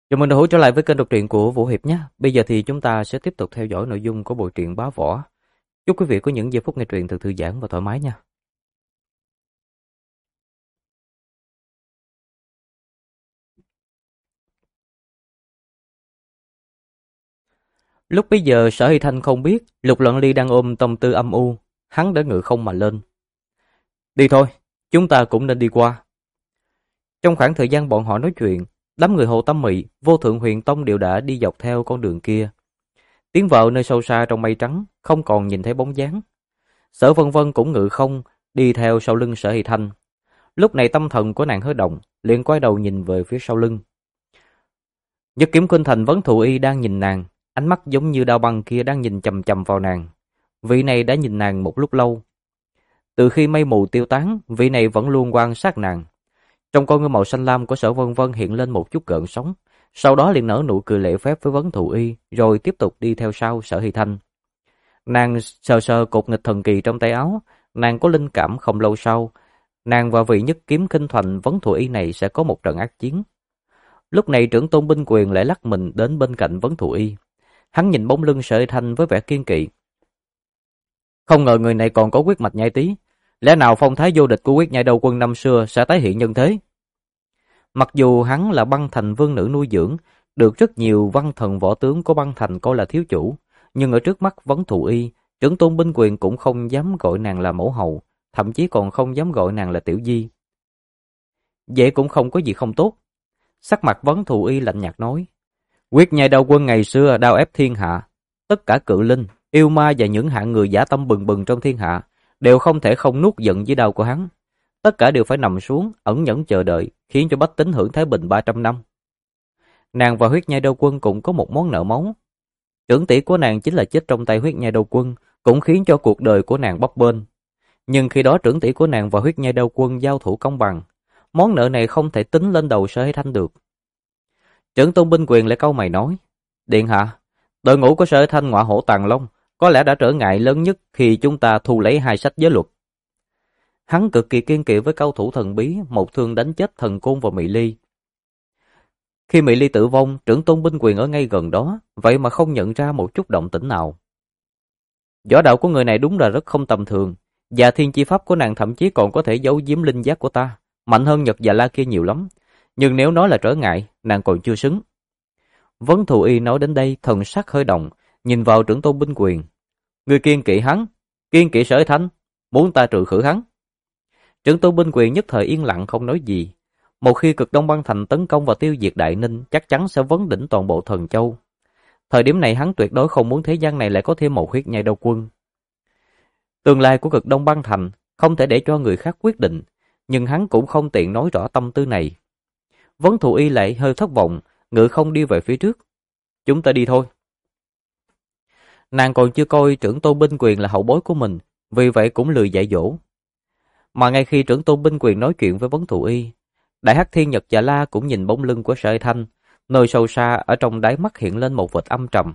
Chào mừng đã hữu trở lại với kênh đọc truyện của Vũ Hiệp nhé. Bây giờ thì chúng ta sẽ tiếp tục theo dõi nội dung của bộ truyện Bá Võ. Chúc quý vị có những giây phút nghe truyện thật thư giãn và thoải mái nha. Lúc bấy giờ Sở Hy Thanh không biết Lục Luận Ly đang ôm tâm tư âm u, hắn đã ngự không mà lên. Đi thôi, chúng ta cũng nên đi qua. Trong khoảng thời gian bọn họ nói chuyện, đám người Hồ Tâm Mị, Vô Thượng Huyền Tông đều đã đi dọc theo con đường kia, tiến vào nơi sâu xa trong mây trắng, không còn nhìn thấy bóng dáng. Sở Vân Vân cũng ngự không đi theo sau lưng Sở Hy Thanh. Lúc này tâm thần của nàng hơi động, liền quay đầu nhìn về phía sau lưng. Nhất Kiếm Khuynh Thành Vấn Thụ Y đang nhìn nàng, ánh mắt giống như đao băng kia đang nhìn chằm chằm vào nàng. Vị này đã nhìn nàng một lúc lâu. Từ khi mây mù tiêu tán, vị này vẫn luôn quan sát nàng. Trong con ngươi màu xanh lam của Sở Vân Vân hiện lên một chút gợn sóng, sau đó liền nở nụ cười lễ phép với Vấn Thụ Y, rồi tiếp tục đi theo sau Sở Hy Thanh. Nàng sờ sờ cột nghịch thần kỳ trong tay áo, nàng có linh cảm không lâu sau, nàng và vị Nhất Kiếm Khuynh Thành Vấn Thụ Y này sẽ có một trận ác chiến. Lúc này Trưởng Tôn Binh Quyền lại lắc mình đến bên cạnh Vấn Thụ Y. Hắn nhìn bóng lưng Sở Hy Thanh với vẻ kiên kỵ. Không ngờ người này còn có huyết mạch nhai tí, lẽ nào phong thái vô địch của Huyết Nhai Đầu Quân năm xưa sẽ tái hiện nhân thế? Mặc dù hắn là Băng Thành vương nữ nuôi dưỡng, được rất nhiều văn thần võ tướng của Băng Thành coi là thiếu chủ, nhưng ở trước mắt Vấn Thụ Y, Trưởng Tôn Binh Quyền cũng không dám gọi nàng là mẫu hậu, thậm chí còn không dám gọi nàng là tiểu di. Vậy cũng không có gì không tốt. Sắc mặt Vấn Thụ Y lạnh nhạt nói, Huyết Nhai Đầu Quân ngày xưa đao ép thiên hạ, tất cả cự linh, yêu ma và những hạng người dã tâm bừng bừng trong thiên hạ đều không thể không nuốt giận dưới đao của hắn. Tất cả đều phải nằm xuống, ẩn nhẫn chờ đợi, khiến cho bách tính hưởng thái bình 300 năm. Nàng và Huyết Nhai Đao Quân cũng có một món nợ máu. Trưởng tỷ của nàng chính là chết trong tay Huyết Nhai Đao Quân, cũng khiến cho cuộc đời của nàng bấp bênh. Nhưng khi đó trưởng tỷ của nàng và Huyết Nhai Đao Quân giao thủ công bằng, món nợ này không thể tính lên đầu Sở Hy Thanh được. Trưởng Tôn Binh Quyền lại cau mày nói, Điện hạ, đội ngũ của Sở Hy Thanh ngọa hổ tàng long có lẽ đã trở ngại lớn nhất khi chúng ta thu lấy 2 sách giới luật. Hắn cực kỳ kiên kỵ với cao thủ thần bí, một thương đánh chết Thần Côn và Mị Ly. Khi Mị Ly tử vong, Trưởng Tôn Binh Quyền ở ngay gần đó, vậy mà không nhận ra một chút động tĩnh nào. Võ đạo của người này đúng là rất không tầm thường, và thiên chi pháp của nàng thậm chí còn có thể giấu giếm linh giác của ta, mạnh hơn Nhật và La kia nhiều lắm. Nhưng nếu nói là trở ngại, nàng còn chưa xứng. Vấn Thù Y nói đến đây, thần sắc hơi động, nhìn vào Trưởng Tôn Binh Quyền. Người kiên kỵ hắn, kiên kỵ Sở Hy Thanh, muốn ta trừ khử hắn. Trưởng Tôn Binh Quyền nhất thời yên lặng không nói gì. Một khi Cực Đông Băng Thành tấn công và tiêu diệt Đại Ninh, chắc chắn sẽ vấn đỉnh toàn bộ Thần Châu. Thời điểm này hắn tuyệt đối không muốn thế gian này lại có thêm một Huyết Nhai Đao Quân. Tương lai của Cực Đông Băng Thành không thể để cho người khác quyết định, nhưng hắn cũng không tiện nói rõ tâm tư này. Vấn Thù Y lại hơi thất vọng, ngự không đi về phía trước. Chúng ta đi thôi. Nàng còn chưa coi Trưởng Tôn Binh Quyền là hậu bối của mình, vì vậy cũng lười dạy dỗ. Mà ngay khi Trưởng Tôn Binh Quyền nói chuyện với Vấn Thụ Y, Đại Hắc Thiên Nhật và La cũng nhìn bóng lưng của Sở Hy Thanh, nơi sâu xa ở trong đáy mắt hiện lên một vệt âm trầm.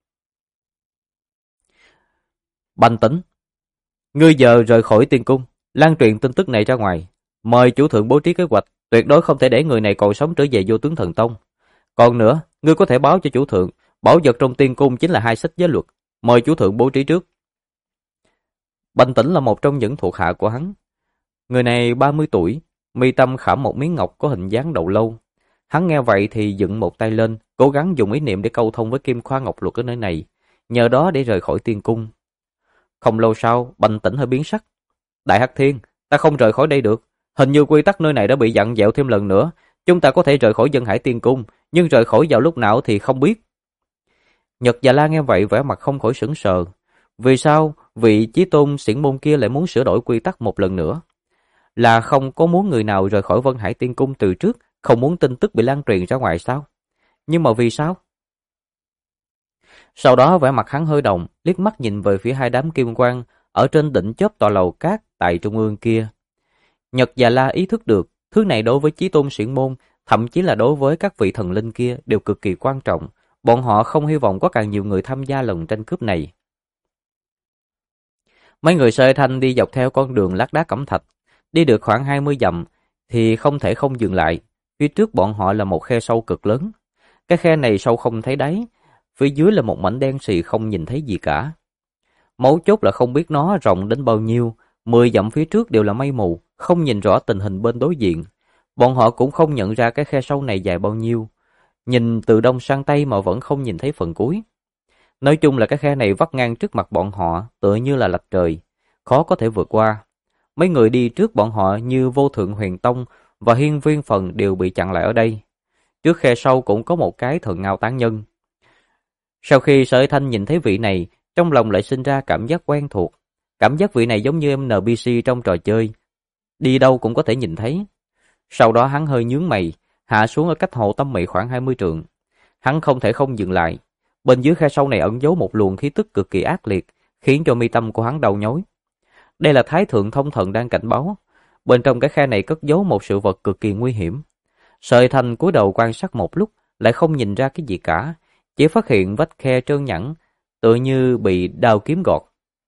Bành Tĩnh, ngươi giờ rời khỏi tiên cung, lan truyền tin tức này ra ngoài, mời chủ thượng bố trí kế hoạch, tuyệt đối không thể để người này còn sống trở về Vô Tướng Thần Tông. Còn nữa, ngươi có thể báo cho chủ thượng, bảo vật trong tiên cung chính là 2 sách giới luật, mời chủ thượng bố trí trước. Bành Tĩnh là một trong những thuộc hạ của hắn. Người này 30 tuổi, mi tâm khảm một miếng ngọc có hình dáng đầu lâu. Hắn nghe vậy thì dựng một tay lên, cố gắng dùng ý niệm để câu thông với Kim Khoa Ngọc Luật ở nơi này, nhờ đó để rời khỏi tiên cung. Không lâu sau, Bành Tĩnh hơi biến sắc. Đại Hắc Thiên, ta không rời khỏi đây được. Hình như quy tắc nơi này đã bị dặn dẹo thêm lần nữa. Chúng ta có thể rời khỏi Dân Hải Tiên Cung, nhưng rời khỏi vào lúc nào thì không biết. Nhật và La nghe vậy vẻ mặt không khỏi sững sờ. Vì sao vị chí tôn xiển môn kia lại muốn sửa đổi quy tắc một lần nữa? Là không có muốn người nào rời khỏi Vân Hải Tiên Cung từ trước, không muốn tin tức bị lan truyền ra ngoài sao? Nhưng mà vì sao? Sau đó vẻ mặt hắn hơi động, liếc mắt nhìn về phía 2 đám kim quang ở trên đỉnh chóp tòa lầu cát tại trung ương kia. Nhật và La ý thức được, thứ này đối với chí tôn xiển môn, thậm chí là đối với các vị thần linh kia đều cực kỳ quan trọng. Bọn họ không hy vọng có càng nhiều người tham gia lần tranh cướp này. Mấy người Sở Hy Thanh đi dọc theo con đường lát đá cẩm thạch, đi được khoảng 20 dặm thì không thể không dừng lại. Phía trước bọn họ là một khe sâu cực lớn. Cái khe này sâu không thấy đáy, phía dưới là một mảnh đen xì không nhìn thấy gì cả. Mấu chốt là không biết nó rộng đến bao nhiêu, 10 dặm phía trước đều là mây mù, không nhìn rõ tình hình bên đối diện. Bọn họ cũng không nhận ra cái khe sâu này dài bao nhiêu. Nhìn từ đông sang tây mà vẫn không nhìn thấy phần cuối. Nói chung là cái khe này vắt ngang trước mặt bọn họ, tựa như là lạch trời, khó có thể vượt qua. Mấy người đi trước bọn họ như Vô Thượng Huyền Tông và Hiên Viên Phần đều bị chặn lại ở đây. Trước khe sâu cũng có một cái thần ngao tán nhân. Sau khi Sở Thanh nhìn thấy vị này, trong lòng lại sinh ra cảm giác quen thuộc. Cảm giác vị này giống như NPC trong trò chơi, đi đâu cũng có thể nhìn thấy. Sau đó hắn hơi nhướng mày, hạ xuống ở cách Hồ Tâm Mị khoảng 20 trượng. Hắn không thể không dừng lại. Bên dưới khe sâu này ẩn giấu một luồng khí tức cực kỳ ác liệt, khiến cho mi tâm của hắn đau nhói. Đây là Thái Thượng Thông Thần đang cảnh báo. Bên trong cái khe này cất giấu một sự vật cực kỳ nguy hiểm. Sợi Thành cúi đầu quan sát một lúc, lại không nhìn ra cái gì cả, chỉ phát hiện vách khe trơn nhẵn, tựa như bị đao kiếm gọt.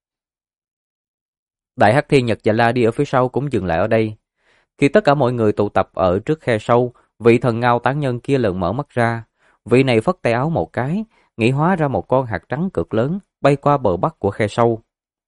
Đại Hắc Thiên Nhật và La đi ở phía sau cũng dừng lại ở đây. Khi tất cả mọi người tụ tập ở trước khe sâu, vị thần ngao tán nhân kia lần mở mắt ra. Vị này phất tay áo một cái, nghĩ hóa ra một con hạt trắng cực lớn, bay qua bờ bắc của khe sâu.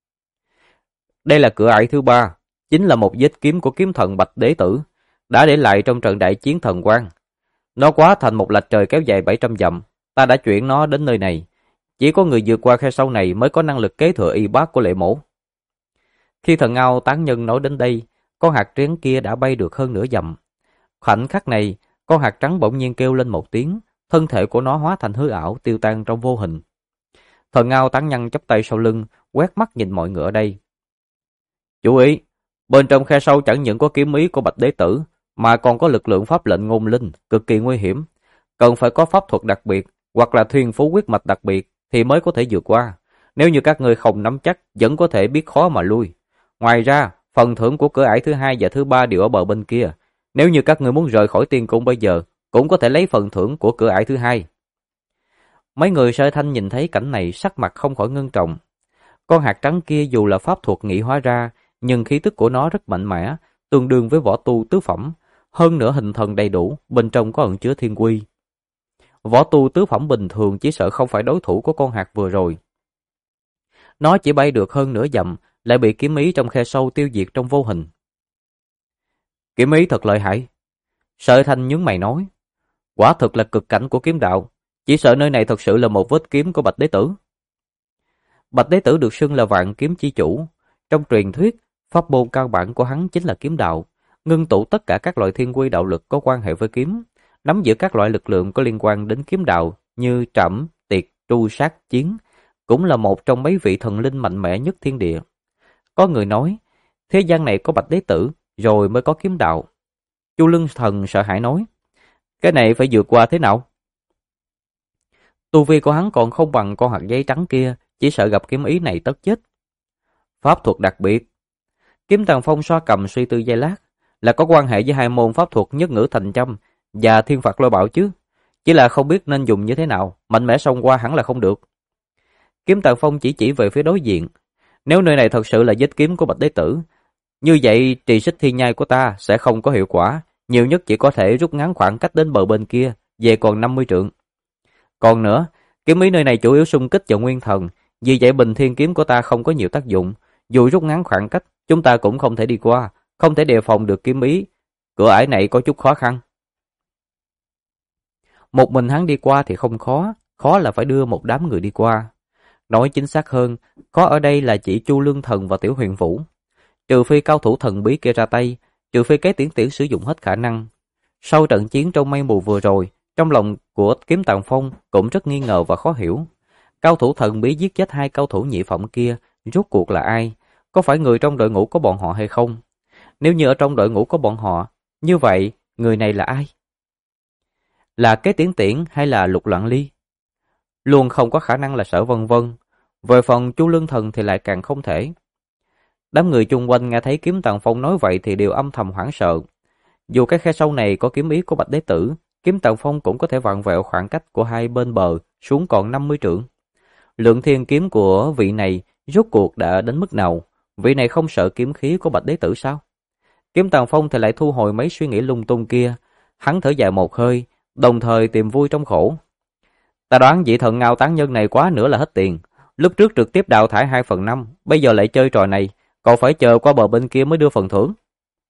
Đây là cửa ải thứ 3, chính là một vết kiếm của kiếm thần Bạch Đế Tử, đã để lại trong trận đại chiến thần quang. Nó hóa thành một lạch trời kéo dài 700 dặm, ta đã chuyển nó đến nơi này. Chỉ có người vượt qua khe sâu này mới có năng lực kế thừa y bát của Lệ Mổ. Khi thần ngao tán nhân nói đến đây, con hạt trắng kia đã bay được hơn nửa dặm. Khoảnh khắc này, con hạt trắng bỗng nhiên kêu lên một tiếng, thân thể của nó hóa thành hư ảo tiêu tan trong vô hình. Thần ngao tán nhân chắp tay sau lưng, quét mắt nhìn mọi người ở đây. Chú ý, bên trong khe sâu chẳng những có kiếm ý của Bạch Đế Tử, mà còn có lực lượng pháp lệnh ngôn linh, cực kỳ nguy hiểm. Cần phải có pháp thuật đặc biệt, hoặc là thiên phú quyết mạch đặc biệt, thì mới có thể vượt qua. Nếu như các ngươi không nắm chắc, vẫn có thể biết khó mà lui. Ngoài ra, phần thưởng của cửa ải thứ 2 và thứ 3 đều ở bờ bên kia. Nếu như các ngươi muốn rời khỏi tiên cung bây giờ, cũng có thể lấy phần thưởng của cửa ải thứ 2. Mấy người Sở Thanh nhìn thấy cảnh này sắc mặt không khỏi ngưng trọng. Con hạt trắng kia dù là pháp thuật nghị hóa ra, nhưng khí tức của nó rất mạnh mẽ, tương đương với võ tu tứ phẩm. Hơn nữa hình thần đầy đủ, bên trong có ẩn chứa thiên quy. Võ tu tứ phẩm bình thường chỉ sợ không phải đối thủ của con hạt vừa rồi. Nó chỉ bay được hơn nửa dặm, lại bị kiếm ý trong khe sâu tiêu diệt trong vô hình. Kiếm ý thật lợi hại. Sở Thanh nhướng mày nói. Quả thực là cực cảnh của kiếm đạo. Chỉ sợ nơi này thật sự là một vết kiếm của Bạch Đế Tử. Bạch Đế Tử được xưng là vạn kiếm chi chủ. Trong truyền thuyết, pháp môn căn bản của hắn chính là kiếm đạo, ngưng tụ tất cả các loại thiên quy đạo lực có quan hệ với kiếm, nắm giữ các loại lực lượng có liên quan đến kiếm đạo như trảm, tiệt, tru, sát, chiến, cũng là một trong mấy vị thần linh mạnh mẽ nhất thiên địa. Có người nói, thế gian này có Bạch Đế Tử, rồi mới có kiếm đạo. Chu Lưng Thần sợ hãi nói, cái này phải vượt qua thế nào? Tu vi của hắn còn không bằng con hạt giấy trắng kia, chỉ sợ gặp kiếm ý này tất chết. Pháp thuật đặc biệt. Kiếm Tàng Phong xoa cầm suy tư giây lát, là có quan hệ với hai môn pháp thuật nhất ngữ thành châm và thiên phạt lôi bạo chứ. Chỉ là không biết nên dùng như thế nào, mạnh mẽ xông qua hẳn là không được. Kiếm Tàng Phong chỉ về phía đối diện. Nếu nơi này thật sự là vết kiếm của Bạch Đế Tử, như vậy trì xích thiên nhai của ta sẽ không có hiệu quả, nhiều nhất chỉ có thể rút ngắn khoảng cách đến bờ bên kia, về còn 50 trượng. Còn nữa, kiếm ý nơi này chủ yếu xung kích vào nguyên thần, vì vậy bình thiên kiếm của ta không có nhiều tác dụng, dù rút ngắn khoảng cách, chúng ta cũng không thể đi qua, không thể đề phòng được kiếm ý. Cửa ải này có chút khó khăn. Một mình hắn đi qua thì không khó, khó là phải đưa một đám người đi qua. Nói chính xác hơn, khó ở đây là chỉ Chu Lương Thần và Tiểu Huyền Vũ. Trừ phi cao thủ thần bí kia ra tay, trừ phi cái tiễn sử dụng hết khả năng. Sau trận chiến trong mây mù vừa rồi, trong lòng của Kiếm Tàng Phong cũng rất nghi ngờ và khó hiểu. Cao thủ thần bí giết chết hai cao thủ nhị phẩm kia, rốt cuộc là ai? Có phải người trong đội ngũ của bọn họ hay không? Nếu như ở trong đội ngũ của bọn họ, như vậy, người này là ai? Là cái tiễn hay là Lục Loạn Ly? Luôn không có khả năng là Sở Vân Vân. Về phần Chu Lương Thần thì lại càng không thể. Đám người chung quanh nghe thấy Kiếm Tàng Phong nói vậy thì đều âm thầm hoảng sợ. Dù cái khe sâu này có kiếm ý của Bạch Đế Tử, Kiếm Tàng Phong cũng có thể vặn vẹo khoảng cách của hai bên bờ xuống còn 50 trượng. Lượng thiên kiếm của vị này rốt cuộc đã đến mức nào? Vị này không sợ kiếm khí của Bạch Đế Tử sao? Kiếm Tàng Phong thì lại thu hồi mấy suy nghĩ lung tung kia. Hắn thở dài một hơi, đồng thời tìm vui trong khổ. Ta đoán vị thần ngao tán nhân này quá nữa là hết tiền. Lúc trước trực tiếp đào thải 2/5, bây giờ lại chơi trò này, còn phải chờ qua bờ bên kia mới đưa phần thưởng.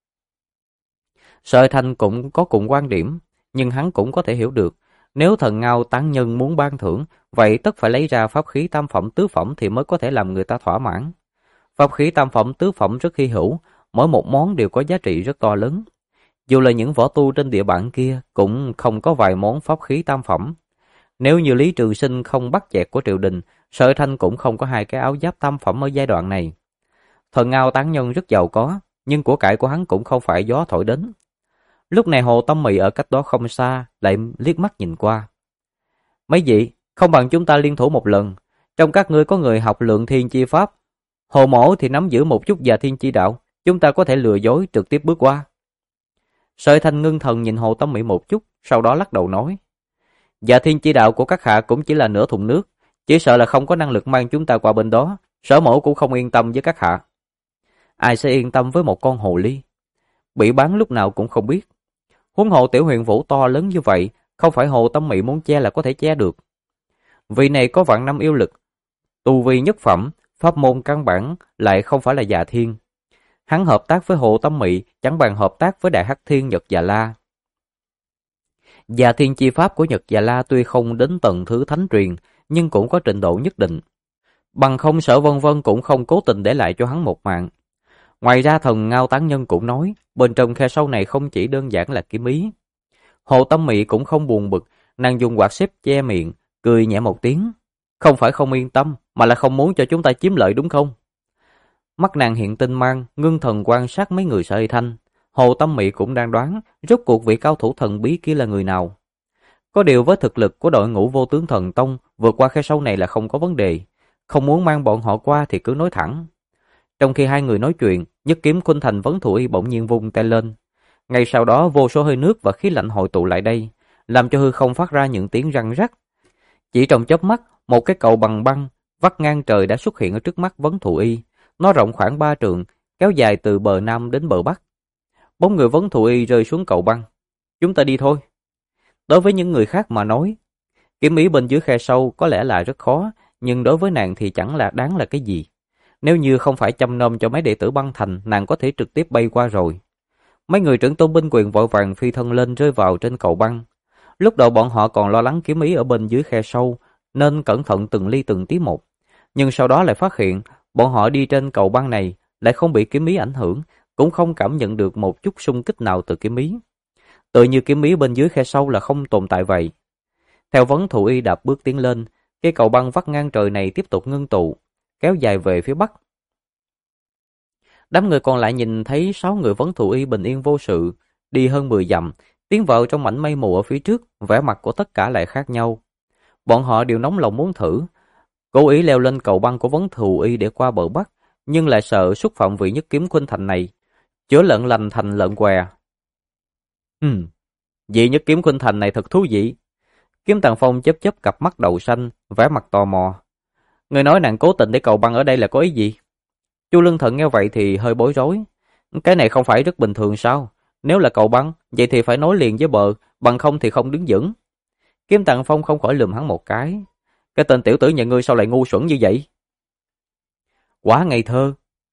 Sở Thanh cũng có cùng quan điểm, nhưng hắn cũng có thể hiểu được. Nếu thần ngao tán nhân muốn ban thưởng, vậy tất phải lấy ra pháp khí tam phẩm tứ phẩm thì mới có thể làm người ta thỏa mãn. Pháp khí tam phẩm tứ phẩm rất hy hữu, mỗi một món đều có giá trị rất to lớn. Dù là những võ tu trên địa bàn kia cũng không có vài món pháp khí tam phẩm. Nếu như Lý Trường Sinh không bắt chẹt của triều đình, Sở Thanh cũng không có 2 cái áo giáp tam phẩm ở giai đoạn này. Thần ngao tán nhân rất giàu có, nhưng của cải của hắn cũng không phải gió thổi đến. Lúc này Hồ Tâm Mị ở cách đó không xa, lại liếc mắt nhìn qua. Mấy vị, không bằng chúng ta liên thủ một lần. Trong các ngươi có người học lượng thiên chi pháp. Hồ mổ thì nắm giữ một chút già thiên chi đạo. Chúng ta có thể lừa dối trực tiếp bước qua. Sở Thanh ngưng thần nhìn Hồ Tâm Mị một chút, sau đó lắc đầu nói. Già thiên chi đạo của các hạ cũng chỉ là nửa thùng nước. Chỉ sợ là không có năng lực mang chúng ta qua bên đó. Sở mổ cũng không yên tâm với các hạ. Ai sẽ yên tâm với một con hồ ly? Bị bán lúc nào cũng không biết. Huống hồ Tiểu Huyền Vũ to lớn như vậy, không phải Hồ Tâm Mị muốn che là có thể che được. Vị này có vạn năm yêu lực, tu vi nhất phẩm, pháp môn căn bản lại không phải là Già Thiên. Hắn hợp tác với Hồ Tâm Mị chẳng bằng hợp tác với Đại Hắc Thiên Nhật Già La. Già Thiên chi pháp của Nhật Già La tuy không đến tầng thứ thánh truyền, nhưng cũng có trình độ nhất định. Bằng không Sở Vân Vân cũng không cố tình để lại cho hắn một mạng. Ngoài ra thần ngao tán nhân cũng nói, bên trong khe sâu này không chỉ đơn giản là kiếm ý. Hồ Tâm Mị cũng không buồn bực, nàng dùng quạt xếp che miệng, cười nhẹ một tiếng. Không phải không yên tâm, mà là không muốn cho chúng ta chiếm lợi đúng không? Mắt nàng hiện tinh mang, ngưng thần quan sát mấy người Sở Thanh. Hồ Tâm Mị cũng đang đoán, rốt cuộc vị cao thủ thần bí kia là người nào. Có điều với thực lực của đội ngũ Vô Tướng Thần Tông, vượt qua khe sâu này là không có vấn đề. Không muốn mang bọn họ qua thì cứ nói thẳng. Trong khi hai người nói chuyện, Nhất Kiếm Khuynh Thành Vấn Thụ Y bỗng nhiên vung tay lên. Ngay sau đó vô số hơi nước và khí lạnh hội tụ lại đây, làm cho hư không phát ra những tiếng răng rắc. Chỉ trong chớp mắt, một cái cầu bằng băng vắt ngang trời đã xuất hiện ở trước mắt Vấn Thụ Y. Nó rộng khoảng 3 trượng, kéo dài từ bờ nam đến bờ bắc. Bóng người Vấn Thụ Y rơi xuống cầu băng. Chúng ta đi thôi. Đối với những người khác mà nói, kiếm ý bên dưới khe sâu có lẽ là rất khó, nhưng đối với nàng thì chẳng là đáng là cái gì. Nếu như không phải chăm nom cho mấy đệ tử băng thành, nàng có thể trực tiếp bay qua rồi. Mấy người trưởng tôn binh quyền vội vàng phi thân lên rơi vào trên cầu băng. Lúc đầu bọn họ còn lo lắng kiếm ý ở bên dưới khe sâu, nên cẩn thận từng ly từng tí một. Nhưng sau đó lại phát hiện, bọn họ đi trên cầu băng này lại không bị kiếm ý ảnh hưởng, cũng không cảm nhận được một chút xung kích nào từ kiếm ý. Tự như kiếm ý bên dưới khe sâu là không tồn tại vậy. Theo Vấn Thụ Y đạp bước tiến lên, cây cầu băng vắt ngang trời này tiếp tục ngưng tụ, kéo dài về phía bắc. Đám người còn lại nhìn thấy 6 người Vấn Thụ Y bình yên vô sự, đi hơn 10 dặm, tiến vào trong mảnh mây mù ở phía trước, vẻ mặt của tất cả lại khác nhau. Bọn họ đều nóng lòng muốn thử, cố ý leo lên cầu băng của Vấn Thụ Y để qua bờ bắc, nhưng lại sợ xúc phạm vị Nhất Kiếm Khuynh Thành này, chữa lợn lành thành lợn què. Vị Nhất Kiếm Khuynh Thành này thật thú vị. Kiếm Tàng Phong chớp chớp cặp mắt đầu xanh, vẻ mặt tò mò. Người nói nàng cố tình để cầu băng ở đây là có ý gì? Chu Lương Thần nghe vậy thì hơi bối rối. Cái này không phải rất bình thường sao? Nếu là cầu băng, vậy thì phải nối liền với bờ, bằng không thì không đứng vững. Kiếm Tàng Phong không khỏi lườm hắn một cái. Cái tên tiểu tử nhà ngươi sao lại ngu xuẩn như vậy? Quá ngây thơ.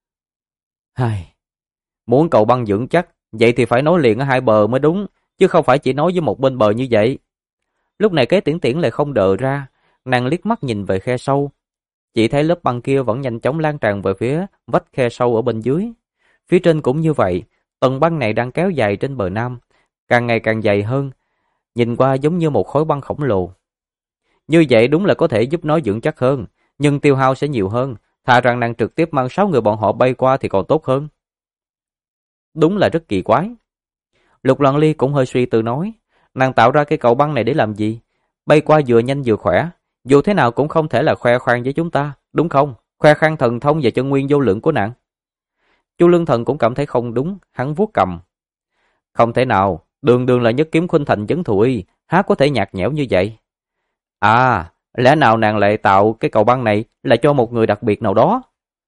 Muốn cầu băng vững chắc, vậy thì phải nối liền ở hai bờ mới đúng, chứ không phải chỉ nối với một bên bờ như vậy. Lúc này cái Tiễn Tiễn lại không đờ ra, nàng liếc mắt nhìn về khe sâu. Chỉ thấy lớp băng kia vẫn nhanh chóng lan tràn về phía vách khe sâu ở bên dưới. Phía trên cũng như vậy, tầng băng này đang kéo dài trên bờ nam, càng ngày càng dày hơn, nhìn qua giống như một khối băng khổng lồ. Như vậy đúng là có thể giúp nó vững chắc hơn, nhưng tiêu hao sẽ nhiều hơn, thà rằng nàng trực tiếp mang 6 người bọn họ bay qua thì còn tốt hơn. Đúng là rất kỳ quái. Lục Loan Ly cũng hơi suy tư nói, nàng tạo ra cái cầu băng này để làm gì? Bay qua vừa nhanh vừa khỏe, dù thế nào cũng không thể là khoe khoang với chúng ta, đúng không? Khoe khoang thần thông và chân nguyên vô lượng của nàng. Chu Lương Thần cũng cảm thấy không đúng, hắn vuốt cầm. Không thể nào, đường đường là Nhất Kiếm Khuynh Thành Vấn Thụ Y, há có thể nhạt nhẽo như vậy? À, lẽ nào nàng lại tạo cái cầu băng này là cho một người đặc biệt nào đó?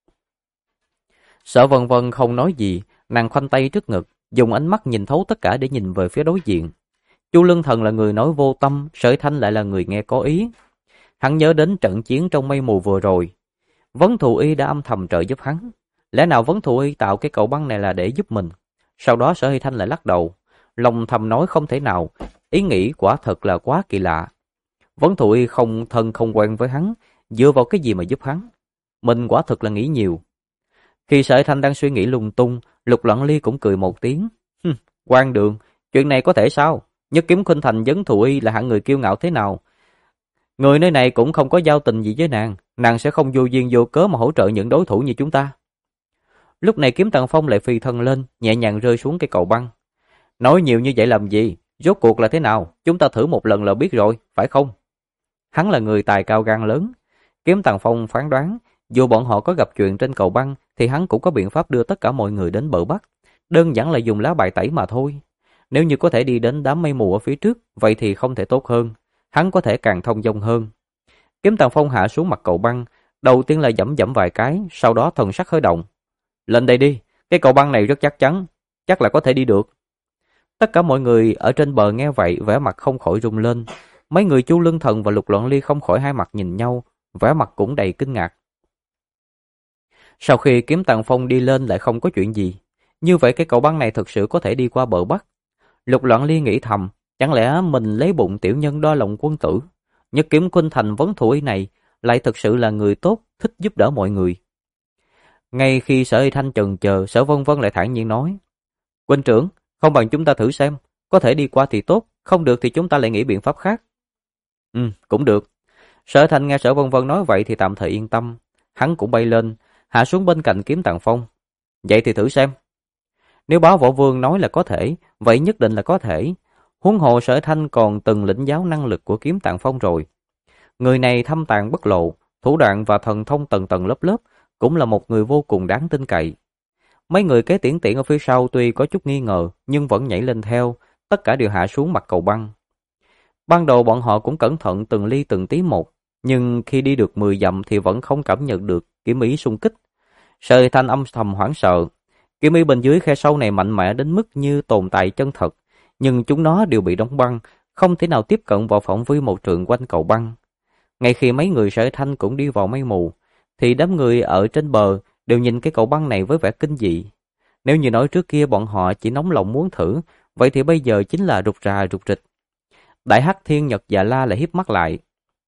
Sở Vân Vân không nói gì, nàng khoanh tay trước ngực, dùng ánh mắt nhìn thấu tất cả để nhìn về phía đối diện. Chu Lương Thần là người nói vô tâm, Sở Thanh lại là người nghe có ý. Hắn nhớ đến trận chiến trong mây mù vừa rồi. Vấn Thù Y đã âm thầm trợ giúp hắn. Lẽ nào Vấn Thù Y tạo cái cầu băng này là để giúp mình? Sau đó Sở Hy Thanh lại lắc đầu, lòng thầm nói không thể nào, ý nghĩ quả thật là quá kỳ lạ. Vấn Thù Y không thân không quen với hắn, dựa vào cái gì mà giúp hắn? Mình quả thực là nghĩ nhiều. Khi Sở Hy Thanh đang suy nghĩ lung tung, Lục Loạn Ly cũng cười một tiếng. Quan Đường, chuyện này có thể sao? Nhất Kiếm Khuynh Thành Vấn Thù Y là hạng người kiêu ngạo thế nào? Người nơi này cũng không có giao tình gì với nàng sẽ không vô duyên vô cớ mà hỗ trợ những đối thủ như chúng ta. Lúc này Kiếm Tần Phong lại phi thân lên, nhẹ nhàng rơi xuống cây cầu băng. Nói nhiều như vậy làm gì? Rốt cuộc là thế nào? Chúng ta thử một lần là biết rồi, phải không? Hắn là người tài cao gan lớn. Kiếm Tần Phong phán đoán, dù bọn họ có gặp chuyện trên cầu băng, thì hắn cũng có biện pháp đưa tất cả mọi người đến bờ bắc. Đơn giản là dùng lá bài tẩy mà thôi. Nếu như có thể đi đến đám mây mù ở phía trước, vậy thì không thể tốt hơn. Hắn có thể càng thông dong hơn. Kiếm Tần Phong hạ xuống mặt cầu băng, đầu tiên là dẫm dẫm vài cái, sau đó thần sắc hơi động. Lên đây đi, cái cầu băng này rất chắc chắn, chắc là có thể đi được. Tất cả mọi người ở trên bờ nghe vậy, vẻ mặt không khỏi rung lên. Mấy người Chu Lương Thần và Lục Loạn Ly không khỏi hai mặt nhìn nhau, vẻ mặt cũng đầy kinh ngạc. Sau khi Kiếm Tần Phong đi lên lại không có chuyện gì, như vậy cái cầu băng này thực sự có thể đi qua bờ bắc. Lục Loạn Ly nghĩ thầm, chẳng lẽ mình lấy bụng tiểu nhân đo lòng quân tử? Nhất Kiếm Khuynh Thành Vấn Thù Y này lại thực sự là người tốt, thích giúp đỡ mọi người. Ngay khi Sở Y Thanh chần chờ, Sở Vân Vân lại thản nhiên nói: "Huynh trưởng, không bằng chúng ta thử xem, có thể đi qua thì tốt, không được thì chúng ta lại nghĩ biện pháp khác." Cũng được. Sở Thanh nghe Sở Vân Vân nói vậy thì tạm thời yên tâm, hắn cũng bay lên, hạ xuống bên cạnh Kiếm Tần Phong. Vậy thì thử xem. Nếu Báo Võ Vương nói là có thể, vậy nhất định là có thể. Huống hồ Sở Thanh còn từng lĩnh giáo năng lực của Kiếm Tần Phong rồi. Người này thâm tàng bất lộ, thủ đoạn và thần thông tầng tầng lớp lớp, cũng là một người vô cùng đáng tin cậy. Mấy người kế tiễn tiễn ở phía sau tuy có chút nghi ngờ, nhưng vẫn nhảy lên theo, tất cả đều hạ xuống mặt cầu băng. Ban đầu bọn họ cũng cẩn thận từng ly từng tí một, nhưng khi đi được 10 dặm thì vẫn không cảm nhận được kiếm ý xung kích. Sở Thanh âm thầm hoảng sợ. Kiếm ý bên dưới khe sâu này mạnh mẽ đến mức như tồn tại chân thật, nhưng chúng nó đều bị đóng băng, không thể nào tiếp cận vào phạm vi một trượng quanh cầu băng. Ngay khi mấy người Sở Thanh cũng đi vào mây mù, thì đám người ở trên bờ đều nhìn cái cầu băng này với vẻ kinh dị. Nếu như nói trước kia bọn họ chỉ nóng lòng muốn thử, vậy thì bây giờ chính là rụt rà rụt rịch. Đại Hắc Thiên Nhật Dạ La lại híp mắt lại.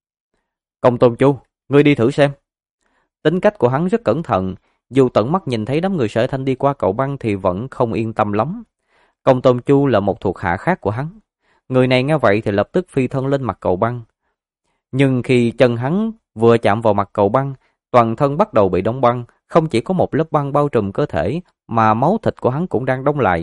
Công Tôn Chu, ngươi đi thử xem. Tính cách của hắn rất cẩn thận, dù tận mắt nhìn thấy đám người Sở Thanh đi qua cầu băng thì vẫn không yên tâm lắm. Công Tôn Chu là một thuộc hạ khác của hắn. Người này nghe vậy thì lập tức phi thân lên mặt cầu băng. Nhưng khi chân hắn vừa chạm vào mặt cầu băng, toàn thân bắt đầu bị đóng băng, không chỉ có một lớp băng bao trùm cơ thể, mà máu thịt của hắn cũng đang đông lại.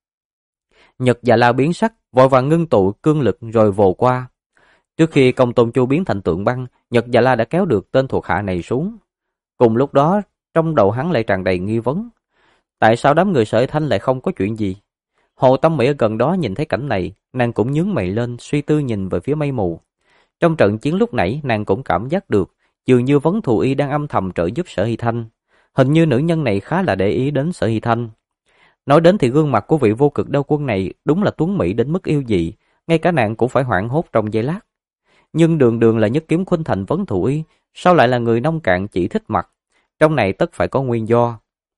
Nhật Dạ La biến sắc, vội vàng ngưng tụ cương lực rồi vồ qua. Trước khi Công Tôn Chu biến thành tượng băng, Nhật Dạ La đã kéo được tên thuộc hạ này xuống. Cùng lúc đó, trong đầu hắn lại tràn đầy nghi vấn. Tại sao đám người Sở Thanh lại không có chuyện gì? Hồ Tâm Mỹ ở gần đó nhìn thấy cảnh này, nàng cũng nhướng mày lên, suy tư nhìn về phía mây mù. Trong trận chiến lúc nãy, nàng cũng cảm giác được, dường như Vấn Thù Y đang âm thầm trợ giúp Sở Hy Thanh. Hình như nữ nhân này khá là để ý đến Sở Hy Thanh. Nói đến thì gương mặt của vị vô cực đao quân này đúng là tuấn mỹ đến mức yêu dị, ngay cả nàng cũng phải hoảng hốt trong giây lát. Nhưng đường đường là Nhất Kiếm Khuynh Thành Vấn Thù Y, sao lại là người nông cạn chỉ thích mặt? Trong này tất phải có nguyên do.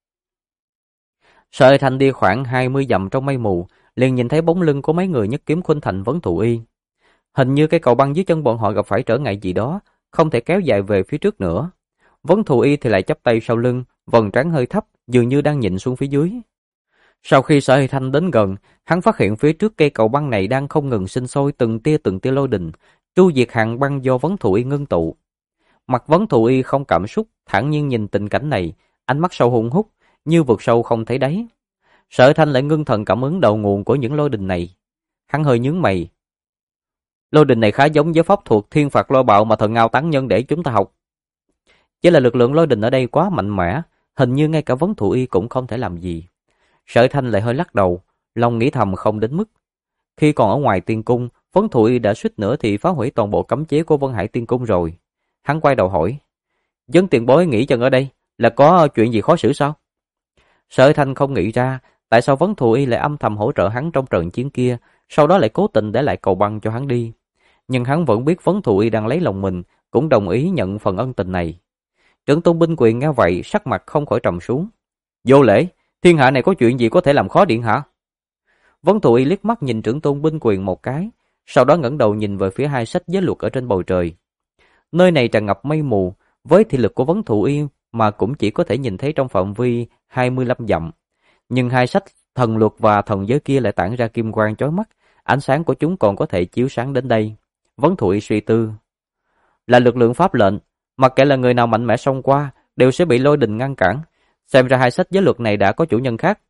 Sở Hy Thanh đi khoảng 20 dặm trong mây mù, liền nhìn thấy bóng lưng của mấy người Nhất Kiếm Khuynh Thành Vấn Thù Y. Hình như cái cầu băng dưới chân bọn họ gặp phải trở ngại gì đó, không thể kéo dài về phía trước nữa. Vấn Thù Y thì lại chắp tay sau lưng, vầng trán hơi thấp, dường như đang nhìn xuống phía dưới. Sau khi Sở Hy Thanh đến gần, hắn phát hiện phía trước cây cầu băng này đang không ngừng sinh sôi từng tia lôi đình, tru diệt hàng băng do Vấn Thù Y ngưng tụ. Mặt Vấn Thù Y không cảm xúc, thản nhiên nhìn tình cảnh này, ánh mắt sâu hun hút, như vực sâu không thấy đáy. Sở Hy Thanh lại ngưng thần cảm ứng đầu nguồn của những lôi đình này. Hắn hơi nhướng mày. Lôi đình này khá giống với pháp thuật Thiên Phạt Lôi Bạo mà thần Ngao Tán Nhân để chúng ta học. Chỉ là lực lượng lôi đình ở đây quá mạnh mẽ, hình như ngay cả Vấn Thù Y cũng không thể làm gì. Sở Thanh lại hơi lắc đầu, lòng nghĩ thầm không đến mức. Khi còn ở ngoài tiên cung, Vấn Thù Y đã suýt nữa thì phá hủy toàn bộ cấm chế của Vân Hải tiên cung rồi. Hắn quay đầu hỏi, Dân tiền bối nghỉ chân ở đây, là có chuyện gì khó xử sao? Sở Thanh không nghĩ ra, tại sao Vấn Thù Y lại âm thầm hỗ trợ hắn trong trận chiến kia, sau đó lại cố tình để lại cầu băng cho hắn đi. Nhưng hắn vẫn biết Vấn Thụ Y đang lấy lòng mình, cũng đồng ý nhận phần ân tình này. Trưởng tôn binh quyền nghe vậy, sắc mặt không khỏi trầm xuống. Vô lễ, thiên hạ này có chuyện gì có thể làm khó điện hạ? Vấn Thụ Y liếc mắt nhìn trưởng tôn binh quyền một cái, sau đó ngẩng đầu nhìn về phía hai sách giới luật ở trên bầu trời. Nơi này tràn ngập mây mù, với thị lực của Vấn Thụ Y mà cũng chỉ có thể nhìn thấy trong phạm vi 25 dặm. Nhưng hai sách thần luật và thần giới kia lại tản ra kim quang chói mắt, ánh sáng của chúng còn có thể chiếu sáng đến đây. Vấn Thụ Y suy tư. Là lực lượng pháp lệnh, mặc kệ là người nào mạnh mẽ xông qua, đều sẽ bị lôi đình ngăn cản. Xem ra hai sách giới luật này đã có chủ nhân khác.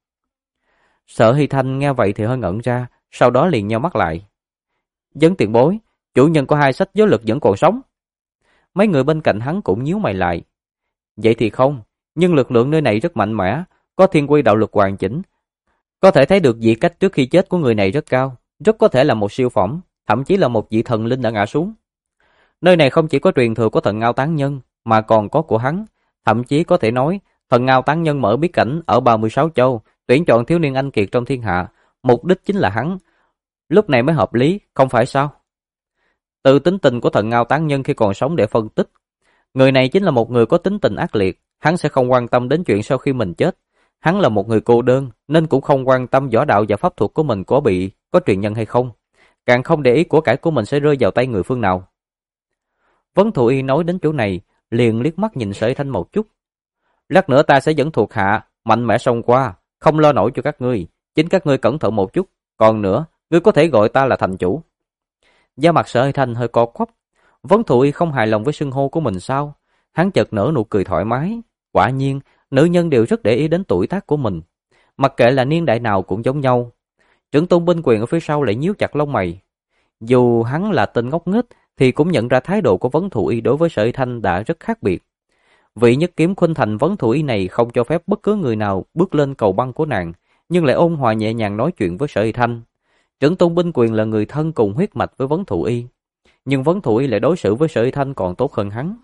Sở Hy Thanh nghe vậy thì hơi ngẩn ra, sau đó liền nheo mắt lại. Vấn tiền bối, chủ nhân của hai sách giới luật vẫn còn sống. Mấy người bên cạnh hắn cũng nhíu mày lại. Vậy thì không, nhưng lực lượng nơi này rất mạnh mẽ, có thiên quy đạo lực hoàn chỉnh. Có thể thấy được vị cách trước khi chết của người này rất cao, rất có thể là một siêu phẩm, thậm chí là một vị thần linh đã ngã xuống. Nơi này không chỉ có truyền thừa của thần Ngao Tán Nhân, mà còn có của hắn, thậm chí có thể nói thần Ngao Tán Nhân mở bí cảnh ở 36 châu, tuyển chọn thiếu niên anh kiệt trong thiên hạ, mục đích chính là hắn. Lúc này mới hợp lý, không phải sao? Từ tính tình của thần Ngao Tán Nhân khi còn sống để phân tích, người này chính là một người có tính tình ác liệt, hắn sẽ không quan tâm đến chuyện sau khi mình chết. Hắn là một người cô đơn, nên cũng không quan tâm võ đạo và pháp thuật của mình có truyền nhân hay không, càng không để ý của cải của mình sẽ rơi vào tay người phương nào. Vấn Thụ Y nói đến chỗ này, liền liếc mắt nhìn Sở Thanh một chút. Lát nữa ta sẽ dẫn thuộc hạ, mạnh mẽ xông qua, không lo nổi cho các ngươi, chính các ngươi cẩn thận một chút, còn nữa, ngươi có thể gọi ta là thành chủ. Da mặt Sở Thanh hơi co quắp, Vấn Thụ Y không hài lòng với xưng hô của mình sao? Hắn chợt nở nụ cười thoải mái, quả nhiên, nữ nhân đều rất để ý đến tuổi tác của mình, mặc kệ là niên đại nào cũng giống nhau. Trưởng tôn binh quyền ở phía sau lại nhíu chặt lông mày. Dù hắn là tên ngốc nghếch thì cũng nhận ra thái độ của Vấn Thụ Y đối với Sở Thanh đã rất khác biệt. Vị nhất kiếm khuynh thành Vấn Thụ Y này không cho phép bất cứ người nào bước lên cầu băng của nàng, nhưng lại ôn hòa nhẹ nhàng nói chuyện với Sở Thanh. Trưởng tôn binh quyền là người thân cùng huyết mạch với Vấn Thụ Y, nhưng Vấn Thụ Y lại đối xử với Sở Thanh còn tốt hơn hắn.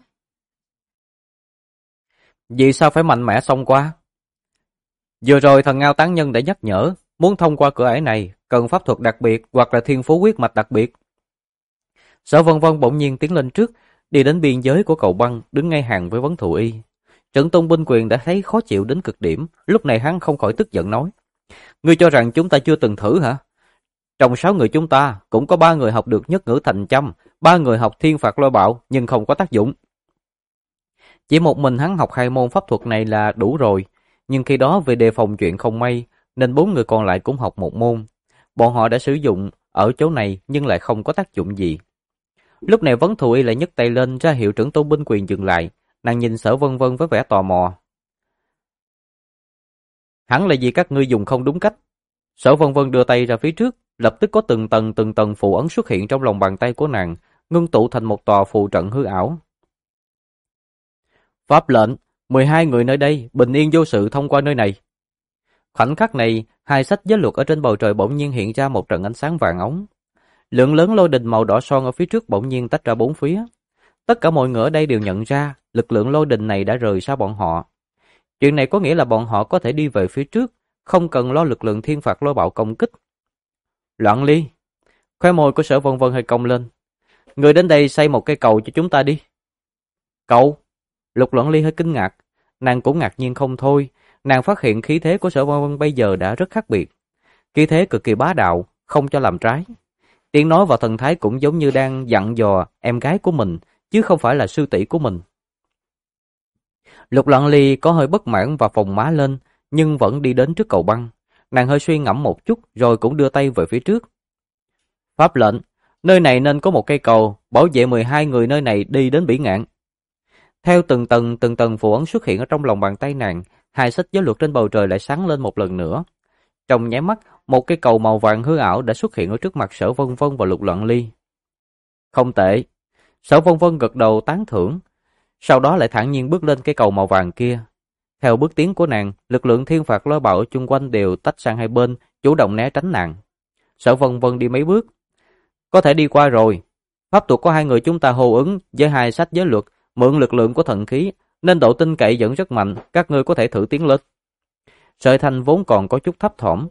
Vì sao phải mạnh mẽ xông qua? Vừa rồi thần Ngao Tán Nhân đã nhắc nhở, muốn thông qua cửa ải này cần pháp thuật đặc biệt hoặc là thiên phú huyết mạch đặc biệt. Sở Vân Vân bỗng nhiên tiến lên trước, đi đến biên giới của cầu băng, đứng ngay hàng với Vấn Thụ Y. Trưởng tôn binh quyền đã thấy khó chịu đến cực điểm, lúc này hắn không khỏi tức giận nói: Ngươi cho rằng chúng ta chưa từng thử hả? Trong 6 người chúng ta cũng có 3 người học được nhất ngữ thành châm, 3 người học thiên phạt lôi bạo nhưng không có tác dụng. Chỉ một mình hắn học 2 môn pháp thuật này là đủ rồi, nhưng khi đó vì đề phòng chuyện không may nên 4 người còn lại cũng học một môn. Bọn họ đã sử dụng ở chỗ này nhưng lại không có tác dụng gì. Lúc này Vấn Thụ Y lại nhấc tay lên ra hiệu trưởng tôn binh quyền dừng lại, nàng nhìn Sở Vân Vân với vẻ tò mò. Hẳn là vì các ngươi dùng không đúng cách. Sở Vân Vân đưa tay ra phía trước, lập tức có từng tầng phù ấn xuất hiện trong lòng bàn tay của nàng, ngưng tụ thành một tòa phù trận hư ảo. Pháp lệnh, 12 người nơi đây bình yên vô sự thông qua nơi này. Khoảnh khắc này, hai sách giới luật ở trên bầu trời bỗng nhiên hiện ra một trận ánh sáng vàng óng. Lượng lớn lôi đình màu đỏ son ở phía trước bỗng nhiên tách ra bốn phía. Tất cả mọi người ở đây đều nhận ra lực lượng lôi đình này đã rời xa bọn họ. Chuyện này có nghĩa là bọn họ có thể đi về phía trước, không cần lo lực lượng thiên phạt lôi bạo công kích. Loạn Ly, khóe môi của Sở Vân Vân hơi cong lên. Người đến đây xây một cây cầu cho chúng ta đi. Cầu? Lục Loạn Ly hơi kinh ngạc, nàng cũng ngạc nhiên không thôi. Nàng phát hiện khí thế của Sở Vân Vân bây giờ đã rất khác biệt. Khí thế cực kỳ bá đạo, không cho làm trái. Tiếng nói và thần thái cũng giống như đang dặn dò em gái của mình, chứ không phải là sư tỷ của mình. Lục Loạn Ly có hơi bất mãn và phồng má lên, nhưng vẫn đi đến trước cầu băng. Nàng hơi suy ngẫm một chút rồi cũng đưa tay về phía trước. Pháp lệnh, nơi này nên có một cây cầu, bảo vệ 12 người nơi này đi đến Bỉ Ngạn. Theo từng tầng phù ấn xuất hiện ở trong lòng bàn tay nàng, hai sách giới luật trên bầu trời lại sáng lên một lần nữa. Trong nháy mắt, một cây cầu màu vàng hư ảo đã xuất hiện ở trước mặt Sở Vân Vân và Lục Loạn Ly. Không tệ. Sở Vân Vân gật đầu tán thưởng, sau đó lại thản nhiên bước lên cây cầu màu vàng kia. Theo bước tiến của nàng, lực lượng thiên phạt lôi bạo ở chung quanh đều tách sang hai bên, chủ động né tránh nàng. Sở Vân Vân đi mấy bước. Có thể đi qua rồi. Pháp thuật của hai người chúng ta hô ứng với hai sách giới luật, mượn lực lượng của thần khí, nên độ tin cậy vẫn rất mạnh, các ngươi có thể thử tiến lên. Sợi Thanh vốn còn có chút thấp thỏm,